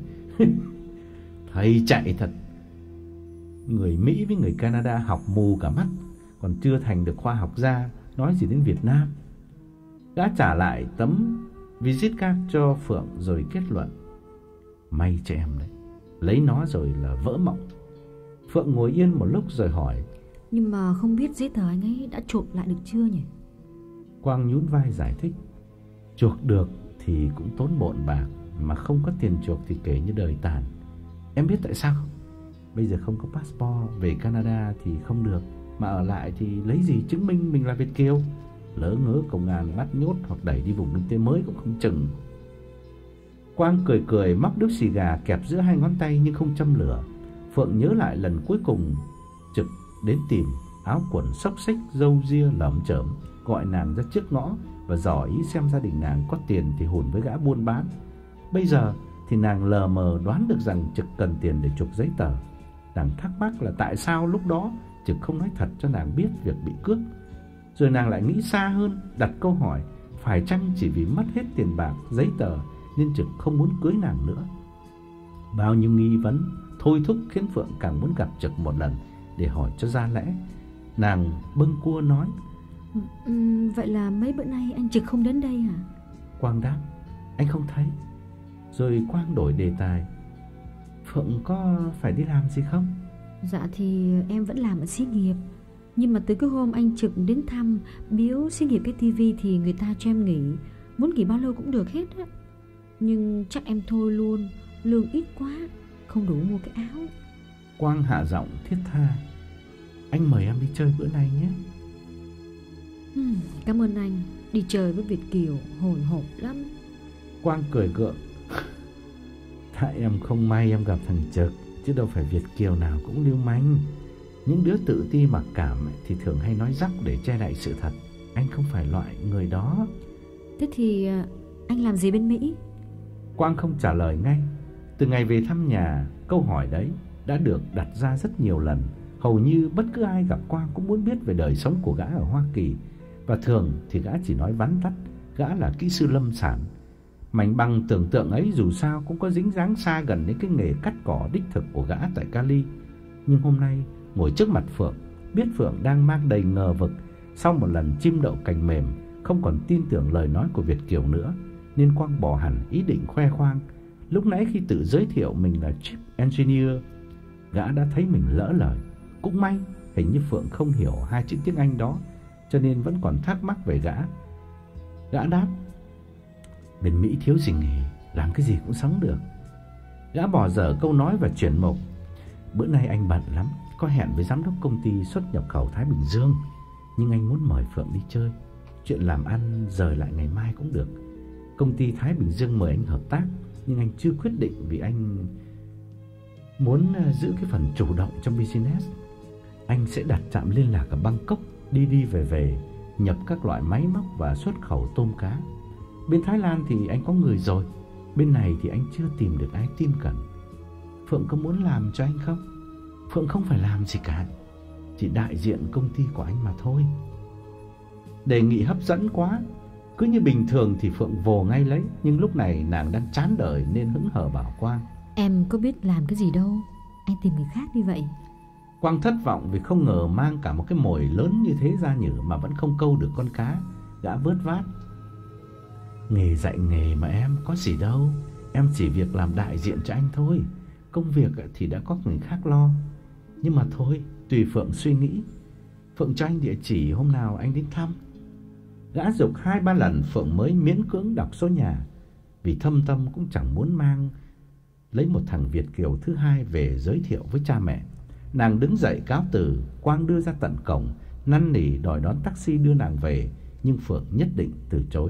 A: Thầy chạy thật. Người Mỹ với người Canada học mù cả mắt, còn chưa thành được khoa học gia, nói gì đến Việt Nam. Gã trả lại tấm visit card cho Phượng rồi kết luận: "May cho em đấy, lấy nó rồi là vỡ mộng." Phượng ngồi yên một lúc rồi hỏi:
B: "Nhưng mà không biết giấy tờ anh ấy đã chuộc lại được chưa nhỉ?"
A: Quang nhún vai giải thích: "Chuộc được thì cũng tốn bộn bạc, mà không có tiền chuộc thì kể như đời tàn. Em biết tại sao không? Bây giờ không có passport, về Canada thì không được, mà ở lại thì lấy gì chứng minh mình là Việt kiều? Lỡ ngớ công an bắt nhốt hoặc đẩy đi vùng kinh tế mới cũng không chừng." Quang cười cười móc điếu xì gà kẹp giữa hai ngón tay nhưng không châm lửa. Phượng nhớ lại lần cuối cùng Trực đến tìm, áo quần xốc xếch, râu ria lởm chởm, gọi nàng ra trước ngõ và dò ý xem gia đình nàng có tiền thì hùn với gã buôn bán. Bây giờ thì nàng lờ mờ đoán được rằng Trực cần tiền để chuộc giấy tờ. Nàng thắc mắc là tại sao lúc đó Trực không nói thật cho nàng biết việc bị cướp. Rồi nàng lại nghĩ xa hơn, đặt câu hỏi phải chăng chỉ vì mất hết tiền bạc, giấy tờ nên Trực không muốn cưới nàng nữa. Bao nhiêu nghi vấn thôi thúc khiến Phượng càng muốn gặp Trực một lần để hỏi cho ra lẽ. Nàng bâng cua nói:
B: ừ, "Vậy là mấy bữa nay anh Trực không đến đây hả?"
A: Quang đáp: "Anh không thấy." Rồi Quang đổi đề tài: "Phượng có phải đi làm gì không?"
B: "Dạ thì em vẫn làm ở xí nghiệp, Nhưng mà từ cái hôm anh Trực đến thăm biếu xí nghiệp cái tivi thì người ta cho em nghỉ. Muốn nghỉ bao lâu cũng được hết á. Nhưng chắc em thôi luôn, lương ít quá, không đủ mua cái áo.
A: Quang hạ giọng thiết tha. Anh mời em đi chơi bữa nay nhé.
B: uhm, Cảm ơn anh. Đi chơi với Việt Kiều hồi hộp lắm.
A: Quang cười gượng. Tại em không may em gặp thằng Trực, chứ đâu phải Việt Kiều nào cũng lưu manh. Những đứa tự ti mặc cảm thì thường hay nói dóc để che đậy sự thật. Anh không phải loại người đó.
B: Thế thì anh làm gì bên Mỹ?
A: Quang không trả lời ngay. Từ ngày về thăm nhà, câu hỏi đấy đã được đặt ra rất nhiều lần. Hầu như bất cứ ai gặp Quang cũng muốn biết về đời sống của gã ở Hoa Kỳ. Và thường thì gã chỉ nói vắn tắt gã là kỹ sư lâm sản. Mảnh bằng tưởng tượng ấy dù sao cũng có dính dáng xa gần đến cái nghề cắt cỏ đích thực của gã tại Cali. Nhưng hôm nay ngồi trước mặt Phượng, biết Phượng đang mang đầy ngờ vực sau một lần chim đậu cành mềm, không còn tin tưởng lời nói của Việt Kiều nữa, nên Quang bỏ hẳn ý định khoe khoang. Lúc nãy khi tự giới thiệu mình là Chief Engineer, gã đã thấy mình lỡ lời. Cũng may hình như Phượng không hiểu hai chữ tiếng Anh đó, cho nên vẫn còn thắc mắc về gã. Gã đáp: bên Mỹ thiếu gì nghề, làm cái gì cũng sống được. Gã bỏ dở câu nói và chuyển mục: bữa nay anh bận lắm, có hẹn với giám đốc công ty xuất nhập khẩu Thái Bình Dương, nhưng anh muốn mời Phượng đi chơi. Chuyện làm ăn rời lại ngày mai cũng được. Công ty Thái Bình Dương mời anh hợp tác, nhưng anh chưa quyết định vì anh muốn giữ cái phần chủ động trong business. Anh sẽ đặt trạm liên lạc ở Bangkok, đi đi về về, nhập các loại máy móc và xuất khẩu tôm cá. Bên Thái Lan thì anh có người rồi, bên này thì anh chưa tìm được ai tin cẩn. Phượng có muốn làm cho anh không? Phượng không phải làm gì cả, chỉ đại diện công ty của anh mà thôi. Đề nghị hấp dẫn quá. Cứ như bình thường thì Phượng vồ ngay lấy, nhưng lúc này nàng đang chán đời nên hững hờ bảo Quang:
B: em có biết làm cái gì đâu, anh tìm người khác đi vậy.
A: Quang thất vọng vì không ngờ mang cả một cái mồi lớn như thế ra nhử mà vẫn không câu được con cá. Gã vớt vát: nghề dạy nghề mà em, có gì đâu. Em chỉ việc làm đại diện cho anh thôi. Công việc thì đã có người khác lo. Nhưng mà thôi, tùy Phượng suy nghĩ. Phượng cho anh địa chỉ, hôm nào anh đến thăm. Gã giục hai ba lần Phượng mới miễn cưỡng đọc số nhà, vì thâm tâm cũng chẳng muốn mang lấy một thằng Việt kiều thứ hai về giới thiệu với cha mẹ. Nàng đứng dậy cáo từ. Quang đưa ra tận cổng, năn nỉ đòi đón taxi đưa nàng về, nhưng Phượng nhất định từ chối.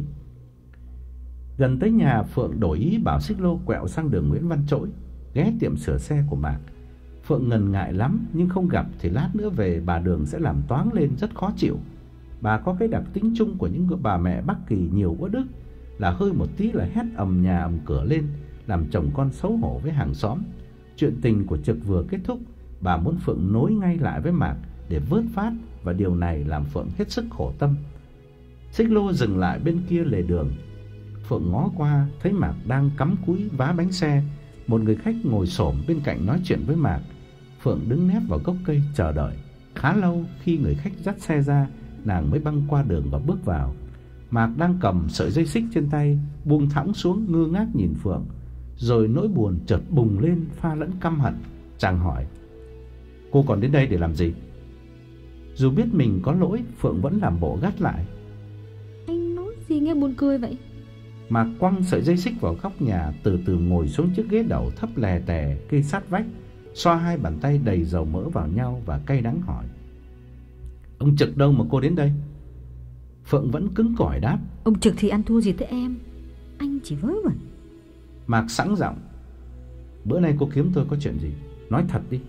A: Gần tới nhà, Phượng đổi ý bảo xích lô quẹo sang đường Nguyễn Văn Trỗi, ghé tiệm sửa xe của Mạc. Phượng ngần ngại lắm, nhưng không gặp thì lát nữa về bà Đường sẽ làm toáng lên rất khó chịu. Bà có cái đặc tính chung của những bà mẹ Bắc Kỳ nhiều uất ức, là hơi một tí là hét ầm nhà ầm cửa lên, làm chồng con xấu hổ với hàng xóm. Chuyện tình của Trực vừa kết thúc, bà muốn Phượng nối ngay lại với Mạc để vớt vát, và điều này làm Phượng hết sức khổ tâm. Xích lô dừng lại bên kia lề đường. Phượng ngó qua thấy Mạc đang cắm cúi vá bánh xe. Một người khách ngồi xổm bên cạnh nói chuyện với Mạc. Phượng đứng nép vào gốc cây chờ đợi. Khá lâu, khi người khách dắt xe ra, nàng mới băng qua đường và bước vào. Mạc đang cầm sợi dây xích trên tay, buông thõng xuống ngơ ngác nhìn Phượng. Rồi nỗi buồn chợt bùng lên pha lẫn căm hận. Chàng hỏi: cô còn đến đây để làm gì? Dù biết mình có lỗi, Phượng vẫn làm bộ gắt lại:
B: anh nói gì nghe buồn cười vậy?
A: Mạc quăng sợi dây xích vào góc nhà, từ từ ngồi xuống chiếc ghế đầu thấp lè tè kê sát vách, xoa hai bàn tay đầy dầu mỡ vào nhau và cay đắng hỏi: ông Trực đâu mà cô đến đây? Phượng vẫn cứng cỏi đáp:
B: ông Trực thì ăn thua gì tới em, anh chỉ vớ vẩn.
A: Mạc sẵn giọng: bữa nay cô kiếm tôi có chuyện gì? Nói thật đi.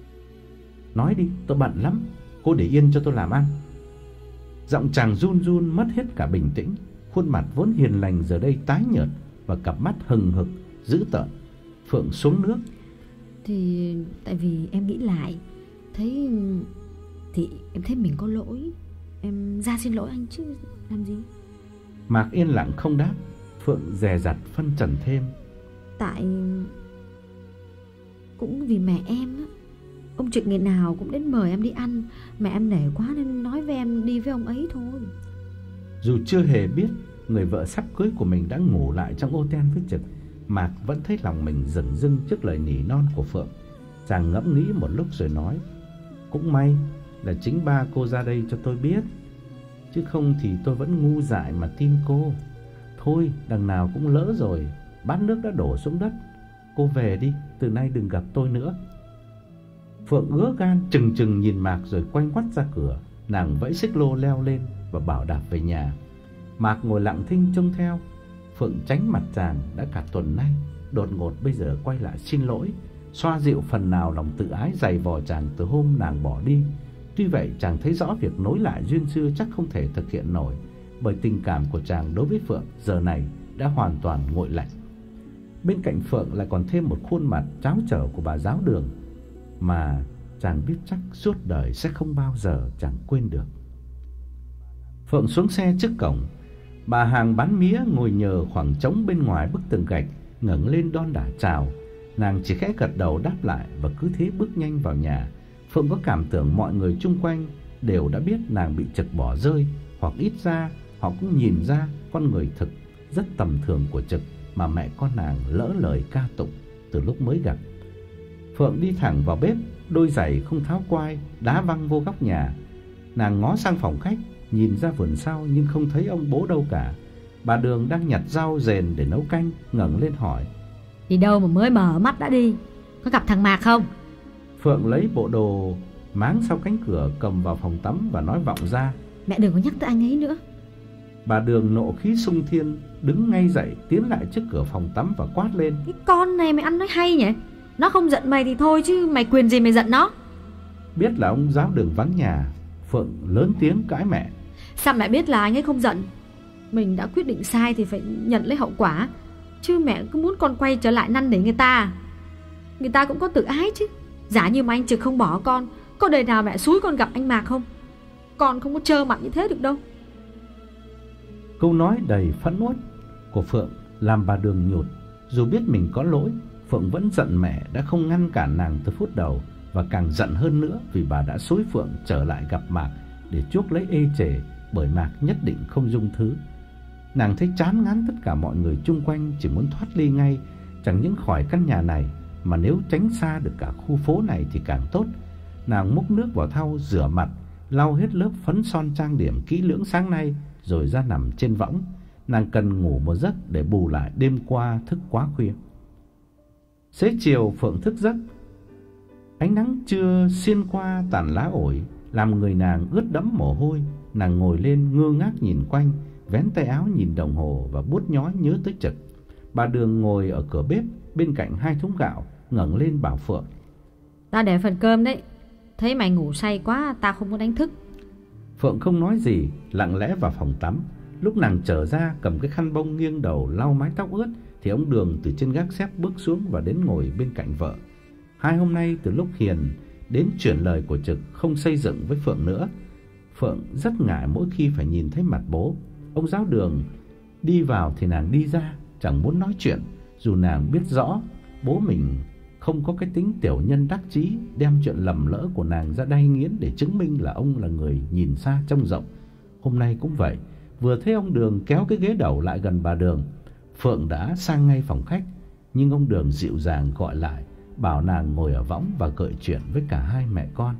A: Nói đi, tôi bận lắm, cô để yên cho tôi làm ăn. Giọng chàng run run mất hết cả bình tĩnh. Khuôn mặt vốn hiền lành giờ đây tái nhợt và cặp mắt hừng hực dữ tợn. Phượng xuống nước:
B: thì tại vì em nghĩ lại, thấy thì em thấy mình có lỗi, em ra xin lỗi anh chứ làm gì.
A: Mạc yên lặng không đáp. Phượng dè dặt phân trần thêm:
B: tại cũng vì mẹ em á, ông Trực ngày nào cũng đến mời em đi ăn, mẹ em nể quá nên nói với em đi với ông ấy thôi.
A: Dù chưa hề biết người vợ sắp cưới của mình đã ngủ lại trong ô ten với Trực, Mạc vẫn thấy lòng mình dửng dưng trước lời nỉ non của Phượng. Chàng ngẫm nghĩ một lúc rồi nói: cũng may, là chính ba cô ra đây cho tôi biết, chứ không thì tôi vẫn ngu dại mà tin cô. Thôi, đằng nào cũng lỡ rồi, bát nước đã đổ xuống đất. Cô về đi, từ nay đừng gặp tôi nữa. Phượng ứa gan chừng chừng nhìn Mạc rồi quay ngoắt ra cửa. Nàng vẫy xích lô leo lên và bảo đạp về nhà. Mạc ngồi lặng thinh trông theo. Phượng tránh mặt chàng đã cả tuần nay, đột ngột bây giờ quay lại xin lỗi, xoa dịu phần nào lòng tự ái dày vò chàng từ hôm nàng bỏ đi. Tuy vậy chàng thấy rõ việc nối lại duyên xưa chắc không thể thực hiện nổi, bởi tình cảm của chàng đối với Phượng giờ này đã hoàn toàn nguội lạnh. Bên cạnh Phượng lại còn thêm một khuôn mặt tráo trở của bà giáo đường mà chàng biết chắc suốt đời sẽ không bao giờ chàng quên được. Phượng xuống xe trước cổng. Bà hàng bán mía ngồi nhờ khoảng trống bên ngoài bức tường gạch, ngẩng lên đon đả chào. Nàng chỉ khẽ gật đầu đáp lại và cứ thế bước nhanh vào nhà. Phượng có cảm tưởng mọi người chung quanh đều đã biết nàng bị Trực bỏ rơi, hoặc ít ra họ cũng nhìn ra con người thực rất tầm thường của Trực mà mẹ con nàng lỡ lời ca tụng từ lúc mới gặp. Phượng đi thẳng vào bếp, đôi giày không tháo quai đá văng vô góc nhà. Nàng ngó sang phòng khách, nhìn ra vườn sau nhưng không thấy ông bố đâu cả. Bà Đường đang nhặt rau rền để nấu canh, ngẩng lên hỏi:
B: Đi đâu mà mới mở mắt đã đi? Có gặp thằng Mạc không?
A: Phượng lấy bộ đồ máng sau cánh cửa cầm vào phòng tắm và nói vọng ra:
B: Mẹ đừng có nhắc tới anh ấy nữa.
A: Bà Đường nộ khí xung thiên, đứng ngay dậy tiến lại trước cửa phòng tắm và quát lên:
B: Cái con này mày ăn nói hay nhỉ? Nó không giận mày thì thôi chứ mày quyền gì mày giận nó?
A: Biết là ông giáo Đường vắng nhà, Phượng lớn tiếng cãi mẹ:
B: Sao mẹ biết là anh ấy không giận? Mình đã quyết định sai thì phải nhận lấy hậu quả, chứ mẹ cứ muốn con quay trở lại năn nỉ người ta. Người ta cũng có tự ái chứ. Giả như mà anh Trực không bỏ con, có đời nào mẹ xúi con gặp anh Mạc không? Con không có trơ mặt như thế được đâu.
A: Câu nói đầy phẫn uất của Phượng làm bà Đường nhụt. Dù biết mình có lỗi, Phượng vẫn giận mẹ đã không ngăn cản nàng từ phút đầu, và càng giận hơn nữa vì bà đã xúi Phượng trở lại gặp Mạc để chuốc lấy ê chề, bởi Mạc nhất định không dung thứ. Nàng thấy chán ngán tất cả mọi người chung quanh, chỉ muốn thoát ly ngay, chẳng những khỏi căn nhà này mà nếu tránh xa được cả khu phố này thì càng tốt. Nàng múc nước vào thau rửa mặt, lau hết lớp phấn son trang điểm kỹ lưỡng sáng nay rồi ra nằm trên võng. Nàng cần ngủ một giấc để bù lại đêm qua thức quá khuya. Xế chiều Phượng thức giấc. Ánh nắng trưa xiên qua tàn lá ổi làm người nàng ướt đẫm mồ hôi. Nàng ngồi lên ngơ ngác nhìn quanh, vén tay áo nhìn đồng hồ và buốt nhói nhớ tới Trực. Bà Đường ngồi ở cửa bếp bên cạnh hai thúng gạo, ngẩng lên bảo Phượng:
B: Ta để phần cơm đấy. Thấy mày ngủ say quá, ta không có đánh thức.
A: Phượng không nói gì, lặng lẽ vào phòng tắm. Lúc nàng trở ra cầm cái khăn bông nghiêng đầu lau mái tóc ướt thì ông Đường từ trên gác xếp bước xuống và đến ngồi bên cạnh vợ. Hai hôm nay từ lúc Hiền đến chuyển lời của Trực không xây dựng với Phượng nữa, Phượng rất ngại mỗi khi phải nhìn thấy mặt bố. Ông giáo Đường đi vào thì nàng đi ra, chẳng muốn nói chuyện, dù nàng biết rõ bố mình không có cái tính tiểu nhân đắc chí đem chuyện lầm lỡ của nàng ra đay nghiến để chứng minh là ông là người nhìn xa trông rộng. Hôm nay cũng vậy, vừa thấy ông Đường kéo cái ghế đầu lại gần bà Đường, Phượng đã sang ngay phòng khách, nhưng ông Đường dịu dàng gọi lại, bảo nàng ngồi ở võng và gợi chuyện với cả hai mẹ con.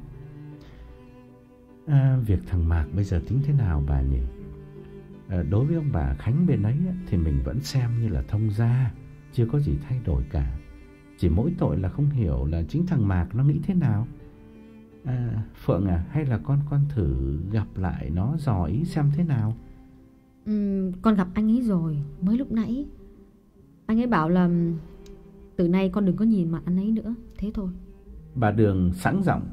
A: À, việc thằng Mạc bây giờ tính thế nào bà nhỉ? À, đối với ông bà Khánh bên ấy thì mình vẫn xem như là thông gia, chưa có gì thay đổi cả. Chỉ mỗi tội là không hiểu là chính thằng Mạc nó nghĩ thế nào. À, Phượng à, hay là con con thử gặp lại nó dò ý xem thế nào?
B: Ừ, con gặp anh ấy rồi, mới lúc nãy. Anh ấy bảo là từ nay con đừng có nhìn mặt anh ấy nữa, thế thôi.
A: Bà Đường sẵn giọng: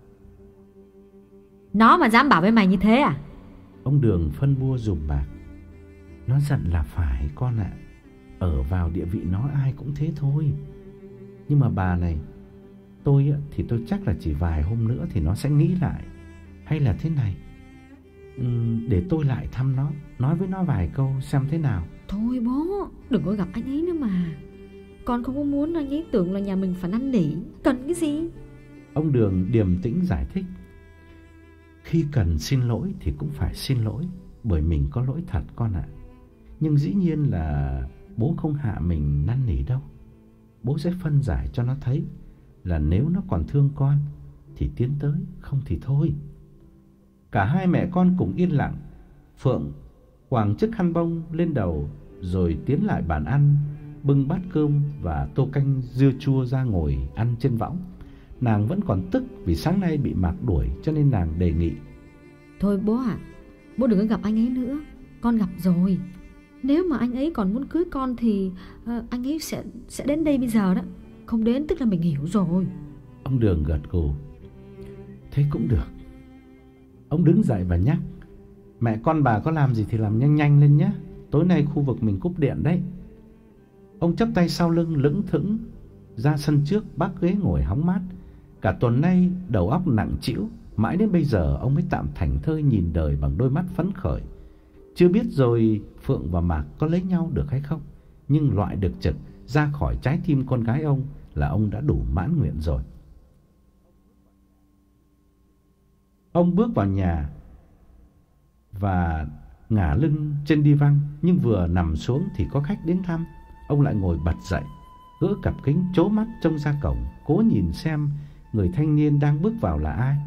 B: Nó mà dám bảo với mày như thế à?
A: Ông Đường phân bua dùm Mạc: Nó giận là phải con ạ. Ở vào địa vị nó ai cũng thế thôi. Nhưng mà bà này, tôi thì tôi chắc là chỉ vài hôm nữa thì nó sẽ nghĩ lại. Hay là thế này, uhm, để tôi lại thăm nó, nói với nó vài câu xem thế nào.
B: Thôi bố, đừng có gặp anh ấy nữa mà. Con không có muốn anh ấy tưởng là nhà mình phải năn nỉ. Cần cái gì?
A: Ông Đường điềm tĩnh giải thích: Khi cần xin lỗi thì cũng phải xin lỗi, bởi mình có lỗi thật con ạ. Nhưng dĩ nhiên là bố không hạ mình năn nỉ đâu. Bố sẽ phân giải cho nó thấy là nếu nó còn thương con thì tiến tới, không thì thôi. Cả hai mẹ con cùng yên lặng. Phượng quàng chiếc khăn bông lên đầu rồi tiến lại bàn ăn, bưng bát cơm và tô canh dưa chua ra ngồi ăn trên võng. Nàng vẫn còn tức vì sáng nay bị Mạc đuổi, cho nên nàng đề nghị:
B: Thôi bố ạ, à, bố đừng có gặp anh ấy nữa. Con gặp rồi. Nếu mà anh ấy còn muốn cưới con thì uh, anh ấy sẽ sẽ đến đây bây giờ đó. Không đến tức là mình hiểu rồi.
A: Ông Đường gật gù: Thế cũng được. Ông đứng dậy và nhắc: Mẹ con bà có làm gì thì làm nhanh nhanh lên nhé. Tối nay khu vực mình cúp điện đấy. Ông chắp tay sau lưng lững thững ra sân trước bác ghế ngồi hóng mát. Cả tuần nay đầu óc nặng trĩu, mãi đến bây giờ ông mới tạm thảnh thơi nhìn đời bằng đôi mắt phấn khởi. Chưa biết rồi Phượng và Mạc có lấy nhau được hay không, nhưng loại được Trực ra khỏi trái tim con gái ông là ông đã đủ mãn nguyện rồi. Ông bước vào nhà và ngả lưng trên đi văng, nhưng vừa nằm xuống thì có khách đến thăm. Ông lại ngồi bật dậy, gỡ cặp kính trố mắt trông ra cổng, cố nhìn xem người thanh niên đang bước vào là ai.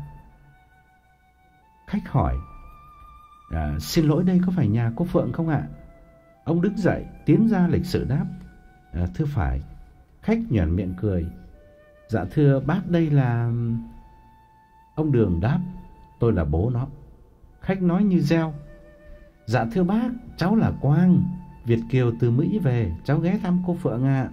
A: Khách hỏi: à, Xin lỗi, đây có phải nhà cô Phượng không ạ? Ông đứng dậy tiến ra lịch sự đáp: à, Thưa phải. Khách nhoẻn miệng cười: Dạ thưa bác, đây là... Ông Đường đáp: Tôi là bố nó. Khách nói như reo: Dạ thưa bác, cháu là Quang, Việt kiều từ Mỹ về, cháu ghé thăm cô Phượng ạ.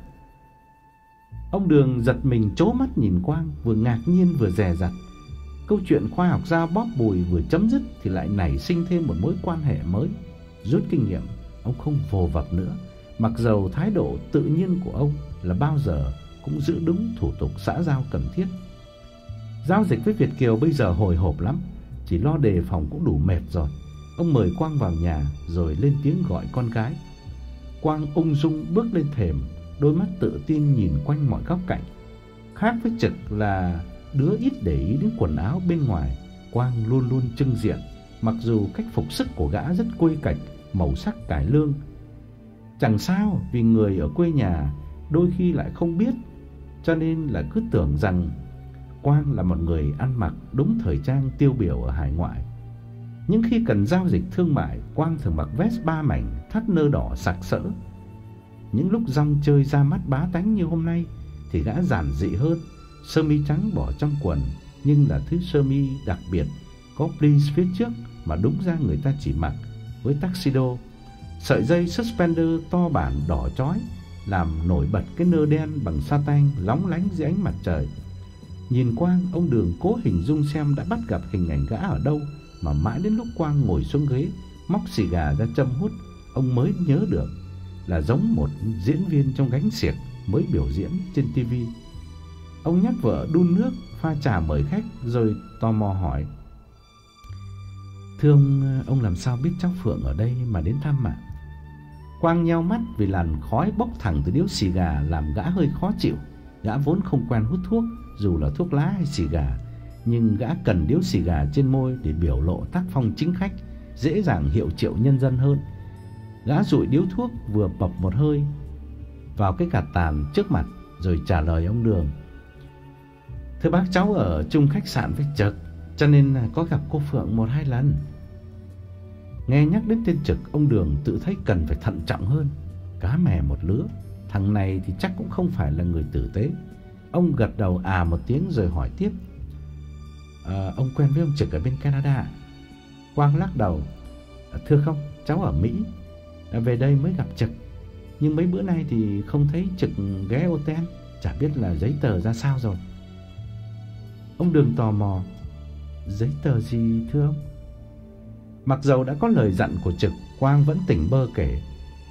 A: Ông Đường giật mình trố mắt nhìn Quang, vừa ngạc nhiên vừa dè dặt. Câu chuyện khoa học gia bóp bùi vừa chấm dứt thì lại nảy sinh thêm một mối quan hệ mới. Rút kinh nghiệm, ông không vồ vập nữa, mặc dầu thái độ tự nhiên của ông là bao giờ cũng giữ đúng thủ tục xã giao cần thiết. Giao dịch với Việt kiều bây giờ hồi hộp lắm, chỉ lo đề phòng cũng đủ mệt rồi. Ông mời Quang vào nhà rồi lên tiếng gọi con gái. Quang ung dung bước lên thềm, đôi mắt tự tin nhìn quanh mọi góc cạnh. Khác với Trực là đứa ít để ý đến quần áo bên ngoài, Quang luôn luôn trưng diện, mặc dù cách phục sức của gã rất quây cạch, màu sắc cải lương. Chẳng sao, vì người ở quê nhà đôi khi lại không biết, cho nên là cứ tưởng rằng Quang là một người ăn mặc đúng thời trang tiêu biểu ở hải ngoại. Nhưng khi cần giao dịch thương mại, Quang thường mặc vest ba mảnh, thắt nơ đỏ sặc sỡ. Những lúc rong chơi ra mắt bá tánh như hôm nay thì gã giản dị hơn, sơ mi trắng bỏ trong quần, nhưng là thứ sơ mi đặc biệt, có pleats phía trước mà đúng ra người ta chỉ mặc với tuxedo. Sợi dây suspender to bản đỏ chói làm nổi bật cái nơ đen bằng satin lóng lánh dưới ánh mặt trời. Nhìn Quang, ông Đường cố hình dung xem đã bắt gặp hình ảnh gã ở đâu, mà mãi đến lúc Quang ngồi xuống ghế, móc xì gà ra châm hút, ông mới nhớ được là giống một diễn viên trong gánh xiếc mới biểu diễn trên tivi. Ông nhắc vợ đun nước, pha trà mời khách, rồi tò mò hỏi: Thưa ông, ông làm sao biết cháu Phượng ở đây mà đến thăm ạ? Quang nheo mắt vì làn khói bốc thẳng từ điếu xì gà làm gã hơi khó chịu. Gã vốn không quen hút thuốc, dù là thuốc lá hay xì gà, nhưng gã cần điếu xì gà trên môi để biểu lộ tác phong chính khách, dễ dàng hiệu triệu nhân dân hơn. Gã dụi điếu thuốc vừa bập một hơi vào cái gạt tàn trước mặt, rồi trả lời ông Đường: Thưa bác, cháu ở chung khách sạn với Trực, cho nên có gặp cô Phượng một hai lần. Nghe nhắc đến tên Trực, ông Đường tự thấy cần phải thận trọng hơn. Cá mè một lứa, thằng này thì chắc cũng không phải là người tử tế. Ông gật đầu à một tiếng rồi hỏi tiếp: à, Ông quen với ông Trực ở bên Canada? Quang lắc đầu: Thưa không, cháu ở Mỹ, về đây mới gặp Trực, nhưng mấy bữa nay thì không thấy Trực ghé hotel, chả biết là giấy tờ ra sao rồi. Ông Đường tò mò: Giấy tờ gì thưa ông? Mặc dầu đã có lời dặn của Trực, Quang vẫn tỉnh bơ kể: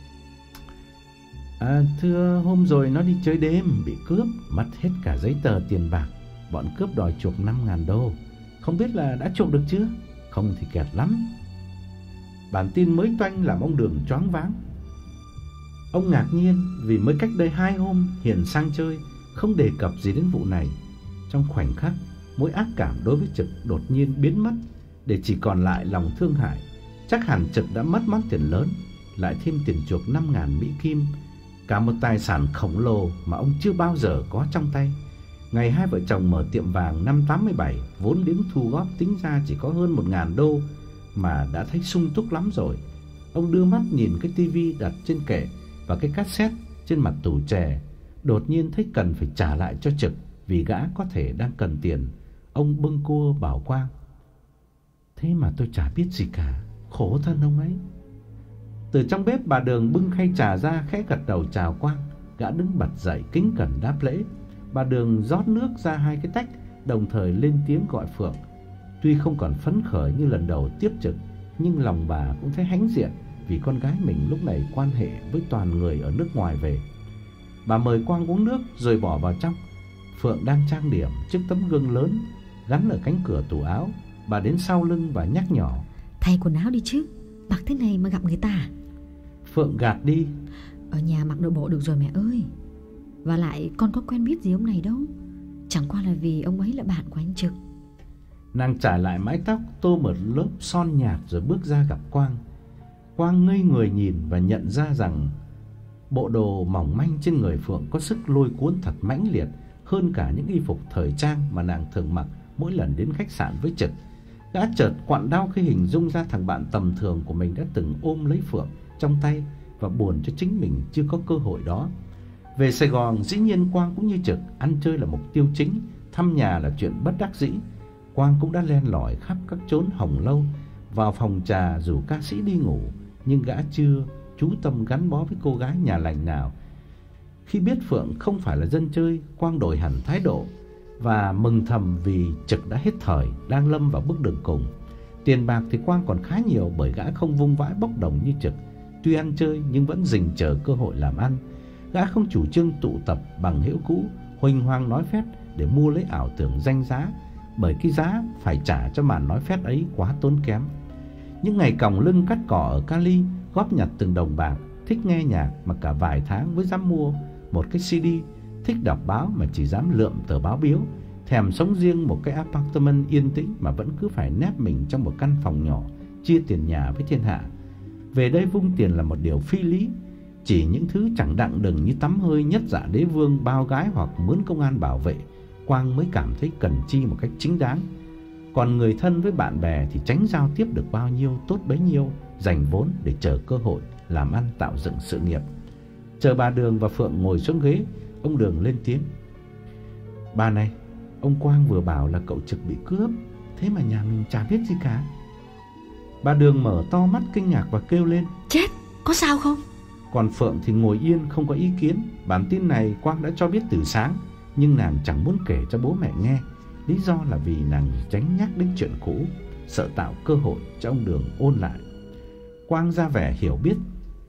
A: À, thưa hôm rồi nó đi chơi đêm, bị cướp, mất hết cả giấy tờ tiền bạc. Bọn cướp đòi chuộc năm ngàn đô. Không biết là đã chuộc được chưa? Không thì kẹt lắm. Bản tin mới toanh làm ông Đường choáng váng. Ông ngạc nhiên vì mới cách đây hai hôm Hiền sang chơi, không đề cập gì đến vụ này. Trong khoảnh khắc, mối ác cảm đối với Trực đột nhiên biến mất, để chỉ còn lại lòng thương hại. Chắc hẳn Trực đã mất món tiền lớn, lại thêm tiền chuộc năm ngàn Mỹ Kim, cả một tài sản khổng lồ mà ông chưa bao giờ có trong tay. Ngày hai vợ chồng mở tiệm vàng năm tám mươi bảy, vốn liếng thu góp tính ra chỉ có hơn một ngàn đô mà đã thấy sung túc lắm rồi. Ông đưa mắt nhìn cái tivi đặt trên kệ và cái cassette trên mặt tủ chè, đột nhiên thấy cần phải trả lại cho Trực vì gã có thể đang cần tiền. Ông bâng cua bảo Quang: "Thế mà tôi chả biết gì cả, khổ thân ông ấy." Từ trong bếp bà Đường bưng khay trà ra, khẽ gật đầu chào Quang. Gã đứng bật dậy kính cẩn đáp lễ. Bà Đường rót nước ra hai cái tách, đồng thời lên tiếng gọi Phượng. Tuy không còn phấn khởi như lần đầu tiếp Trực, nhưng lòng bà cũng thấy hãnh diện vì con gái mình lúc này quan hệ với toàn người ở nước ngoài về. Bà mời Quang uống nước rồi bỏ vào trong. Phượng đang trang điểm trước tấm gương lớn gắn ở cánh cửa tủ áo. Bà đến sau lưng và nhắc nhỏ:
B: "Thay quần áo đi chứ, mặc thế này mà gặp người ta."
A: Phượng gạt đi:
B: "Ở nhà mặc nội bộ được rồi mẹ ơi. Và lại con có quen biết gì ông này đâu, chẳng qua là vì ông ấy là bạn của anh Trực."
A: Nàng trải lại mái tóc, tô một lớp son nhạt rồi bước ra gặp Quang. Quang ngây người nhìn và nhận ra rằng bộ đồ mỏng manh trên người Phượng có sức lôi cuốn thật mãnh liệt hơn cả những y phục thời trang mà nàng thường mặc mỗi lần đến khách sạn với Trực. Gã chợt quặn đau khi hình dung ra thằng bạn tầm thường của mình đã từng ôm lấy Phượng trong tay và buồn cho chính mình chưa có cơ hội đó. Về Sài Gòn, dĩ nhiên Quang cũng như Trực, ăn chơi là mục tiêu chính, thăm nhà là chuyện bất đắc dĩ. Quang cũng đã len lỏi khắp các chốn hồng lâu, vào phòng trà rủ ca sĩ đi ngủ, nhưng gã chưa chú tâm gắn bó với cô gái nhà lành nào. Khi biết Phượng không phải là dân chơi, Quang đổi hẳn thái độ và mừng thầm vì Trực đã hết thời, đang lâm vào bước đường cùng. Tiền bạc thì Quang còn khá nhiều bởi gã không vung vãi bốc đồng như Trực. Tuy ăn chơi nhưng vẫn rình chờ cơ hội làm ăn. Gã không chủ trương tụ tập bằng hữu cũ, huênh hoang nói phét để mua lấy ảo tưởng danh giá, bởi cái giá phải trả cho màn nói phét ấy quá tốn kém. Những ngày còng lưng cắt cỏ ở Cali, góp nhặt từng đồng bạc, thích nghe nhạc mà cả vài tháng mới dám mua một cái xê đê, thích đọc báo mà chỉ dám lượm tờ báo biếu, thèm sống riêng một cái apartment yên tĩnh mà vẫn cứ phải nép mình trong một căn phòng nhỏ, chia tiền nhà với thiên hạ. Về đây vung tiền là một điều phi lý, chỉ những thứ chẳng đặng đừng như tắm hơi, nhất dạ đế vương, bao gái hoặc mướn công an bảo vệ, Quang mới cảm thấy cần chi một cách chính đáng. Còn người thân với bạn bè thì tránh giao tiếp được bao nhiêu tốt bấy nhiêu, dành vốn để chờ cơ hội làm ăn tạo dựng sự nghiệp. Chờ bà Đường và Phượng ngồi xuống ghế, ông Đường lên tiếng: "Bà này, ông Quang vừa bảo là cậu Trực bị cướp, thế mà nhà mình chả biết gì cả." Bà Đường mở to mắt kinh ngạc và kêu lên:
B: "Chết, có sao không?"
A: Còn Phượng thì ngồi yên không có ý kiến. Bản tin này Quang đã cho biết từ sáng, nhưng nàng chẳng muốn kể cho bố mẹ nghe. Lý do là vì nàng tránh nhắc đến chuyện cũ, sợ tạo cơ hội cho ông Đường ôn lại. Quang ra vẻ hiểu biết: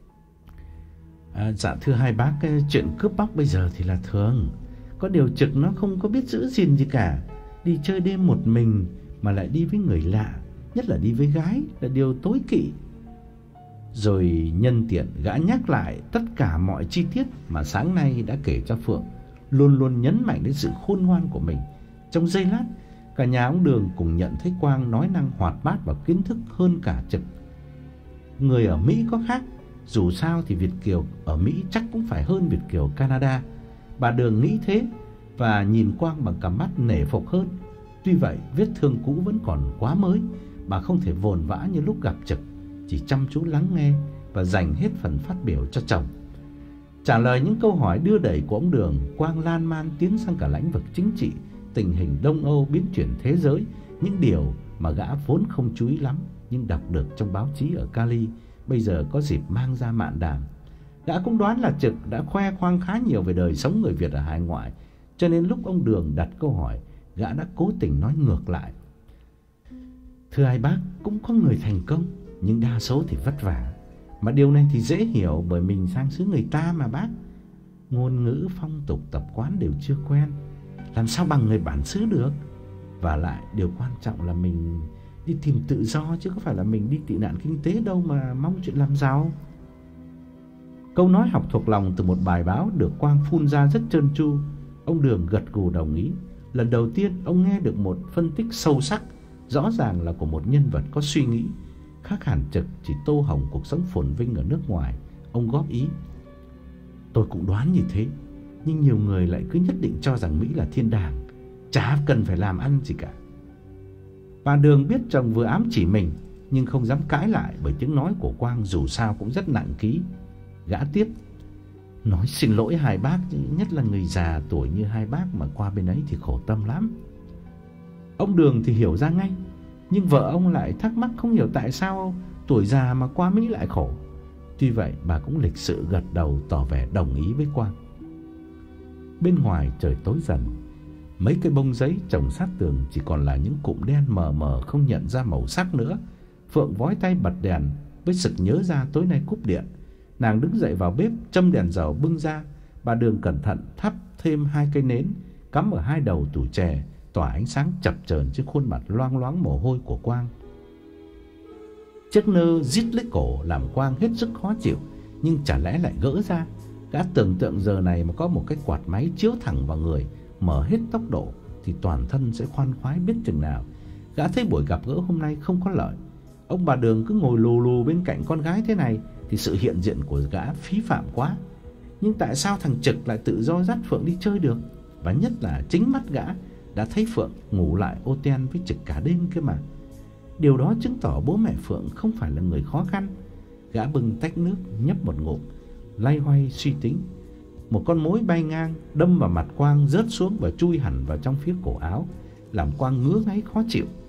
A: à, "Dạ thưa hai bác, cái chuyện cướp bóc bây giờ thì là thường. Có điều Trực nó không có biết giữ gìn gì cả. Đi chơi đêm một mình mà lại đi với người lạ, nhất là đi với gái, là điều tối kỵ." Rồi nhân tiện gã nhắc lại tất cả mọi chi tiết mà sáng nay đã kể cho Phượng, luôn luôn nhấn mạnh đến sự khôn ngoan của mình. Trong giây lát, cả nhà ông Đường cùng nhận thấy Quang nói năng hoạt bát và kiến thức hơn cả Trực. Người ở Mỹ có khác, dù sao thì Việt kiều ở Mỹ chắc cũng phải hơn Việt kiều Canada. Bà Đường nghĩ thế và nhìn Quang bằng cặp mắt nể phục hơn. Tuy vậy, vết thương cũ vẫn còn quá mới, bà không thể vồn vã như lúc gặp Trực, chỉ chăm chú lắng nghe và dành hết phần phát biểu cho chồng. Trả lời những câu hỏi đưa đẩy của ông Đường, Quang lan man tiến sang cả lĩnh vực chính trị, tình hình Đông Âu, biến chuyển thế giới, những điều mà gã vốn không chú ý lắm nhưng đọc được trong báo chí ở Cali, bây giờ có dịp mang ra mạn đàm. Gã cũng đoán là Trực đã khoe khoang khá nhiều về đời sống người Việt ở hải ngoại, cho nên lúc ông Đường đặt câu hỏi, gã đã cố tình nói ngược lại: "Thưa hai bác, cũng có người thành công, nhưng đa số thì vất vả. Mà điều này thì dễ hiểu bởi mình sang xứ người ta mà bác. Ngôn ngữ, phong tục, tập quán đều chưa quen, làm sao bằng người bản xứ được. Và lại điều quan trọng là mình đi tìm tự do, chứ có phải là mình đi tị nạn kinh tế đâu mà mong chuyện làm giàu." Câu nói học thuộc lòng từ một bài báo được Quang phun ra rất trơn tru. Ông Đường gật gù đồng ý. Lần đầu tiên ông nghe được một phân tích sâu sắc, rõ ràng là của một nhân vật có suy nghĩ, khác hẳn Trực chỉ tô hồng cuộc sống phồn vinh ở nước ngoài. Ông góp ý: "Tôi cũng đoán như thế, Nhưng nhiều người lại cứ nhất định cho rằng Mỹ là thiên đàng, chả cần phải làm ăn gì cả. Bà Đường biết chồng vừa ám chỉ mình, nhưng không dám cãi lại bởi tiếng nói của Quang dù sao cũng rất nặng ký. Gã tiếp: nói xin lỗi hai bác, nhất là người già tuổi như hai bác mà qua bên ấy thì khổ tâm lắm. Ông Đường thì hiểu ra ngay, nhưng vợ ông lại thắc mắc không hiểu tại sao tuổi già mà qua Mỹ lại khổ. Tuy vậy bà cũng lịch sự gật đầu tỏ vẻ đồng ý với Quang. Bên ngoài trời tối dần, mấy cây bông giấy trồng sát tường chỉ còn là những cụm đen mờ mờ không nhận ra màu sắc nữa. Phượng vói tay bật đèn, với sực nhớ ra tối nay cúp điện. Nàng đứng dậy vào bếp châm đèn dầu bưng ra. Bà Đường cẩn thận thắp thêm hai cây nến cắm ở hai đầu tủ chè, tỏa ánh sáng chập chờn trên khuôn mặt loang loáng mồ hôi của Quang. Chiếc nơ rít lấy cổ làm Quang hết sức khó chịu, nhưng chả lẽ lại gỡ ra. Gã tưởng tượng giờ này mà có một cái quạt máy chiếu thẳng vào người, mở hết tốc độ thì toàn thân sẽ khoan khoái biết chừng nào. Gã thấy buổi gặp gỡ hôm nay không có lợi. Ông bà Đường cứ ngồi lù lù bên cạnh con gái thế này thì sự hiện diện của gã phí phạm quá. Nhưng tại sao thằng Trực lại tự do dắt Phượng đi chơi được? Và nhất là chính mắt gã đã thấy Phượng ngủ lại ô ten với Trực cả đêm kia mà. Điều đó chứng tỏ bố mẹ Phượng không phải là người khó khăn. Gã bưng tách nước nhấp một ngụm, loay hoay suy tính. Một con mối bay ngang đâm vào mặt Quang, rớt xuống và chui hẳn vào trong phía cổ áo, làm Quang ngứa ngáy khó chịu.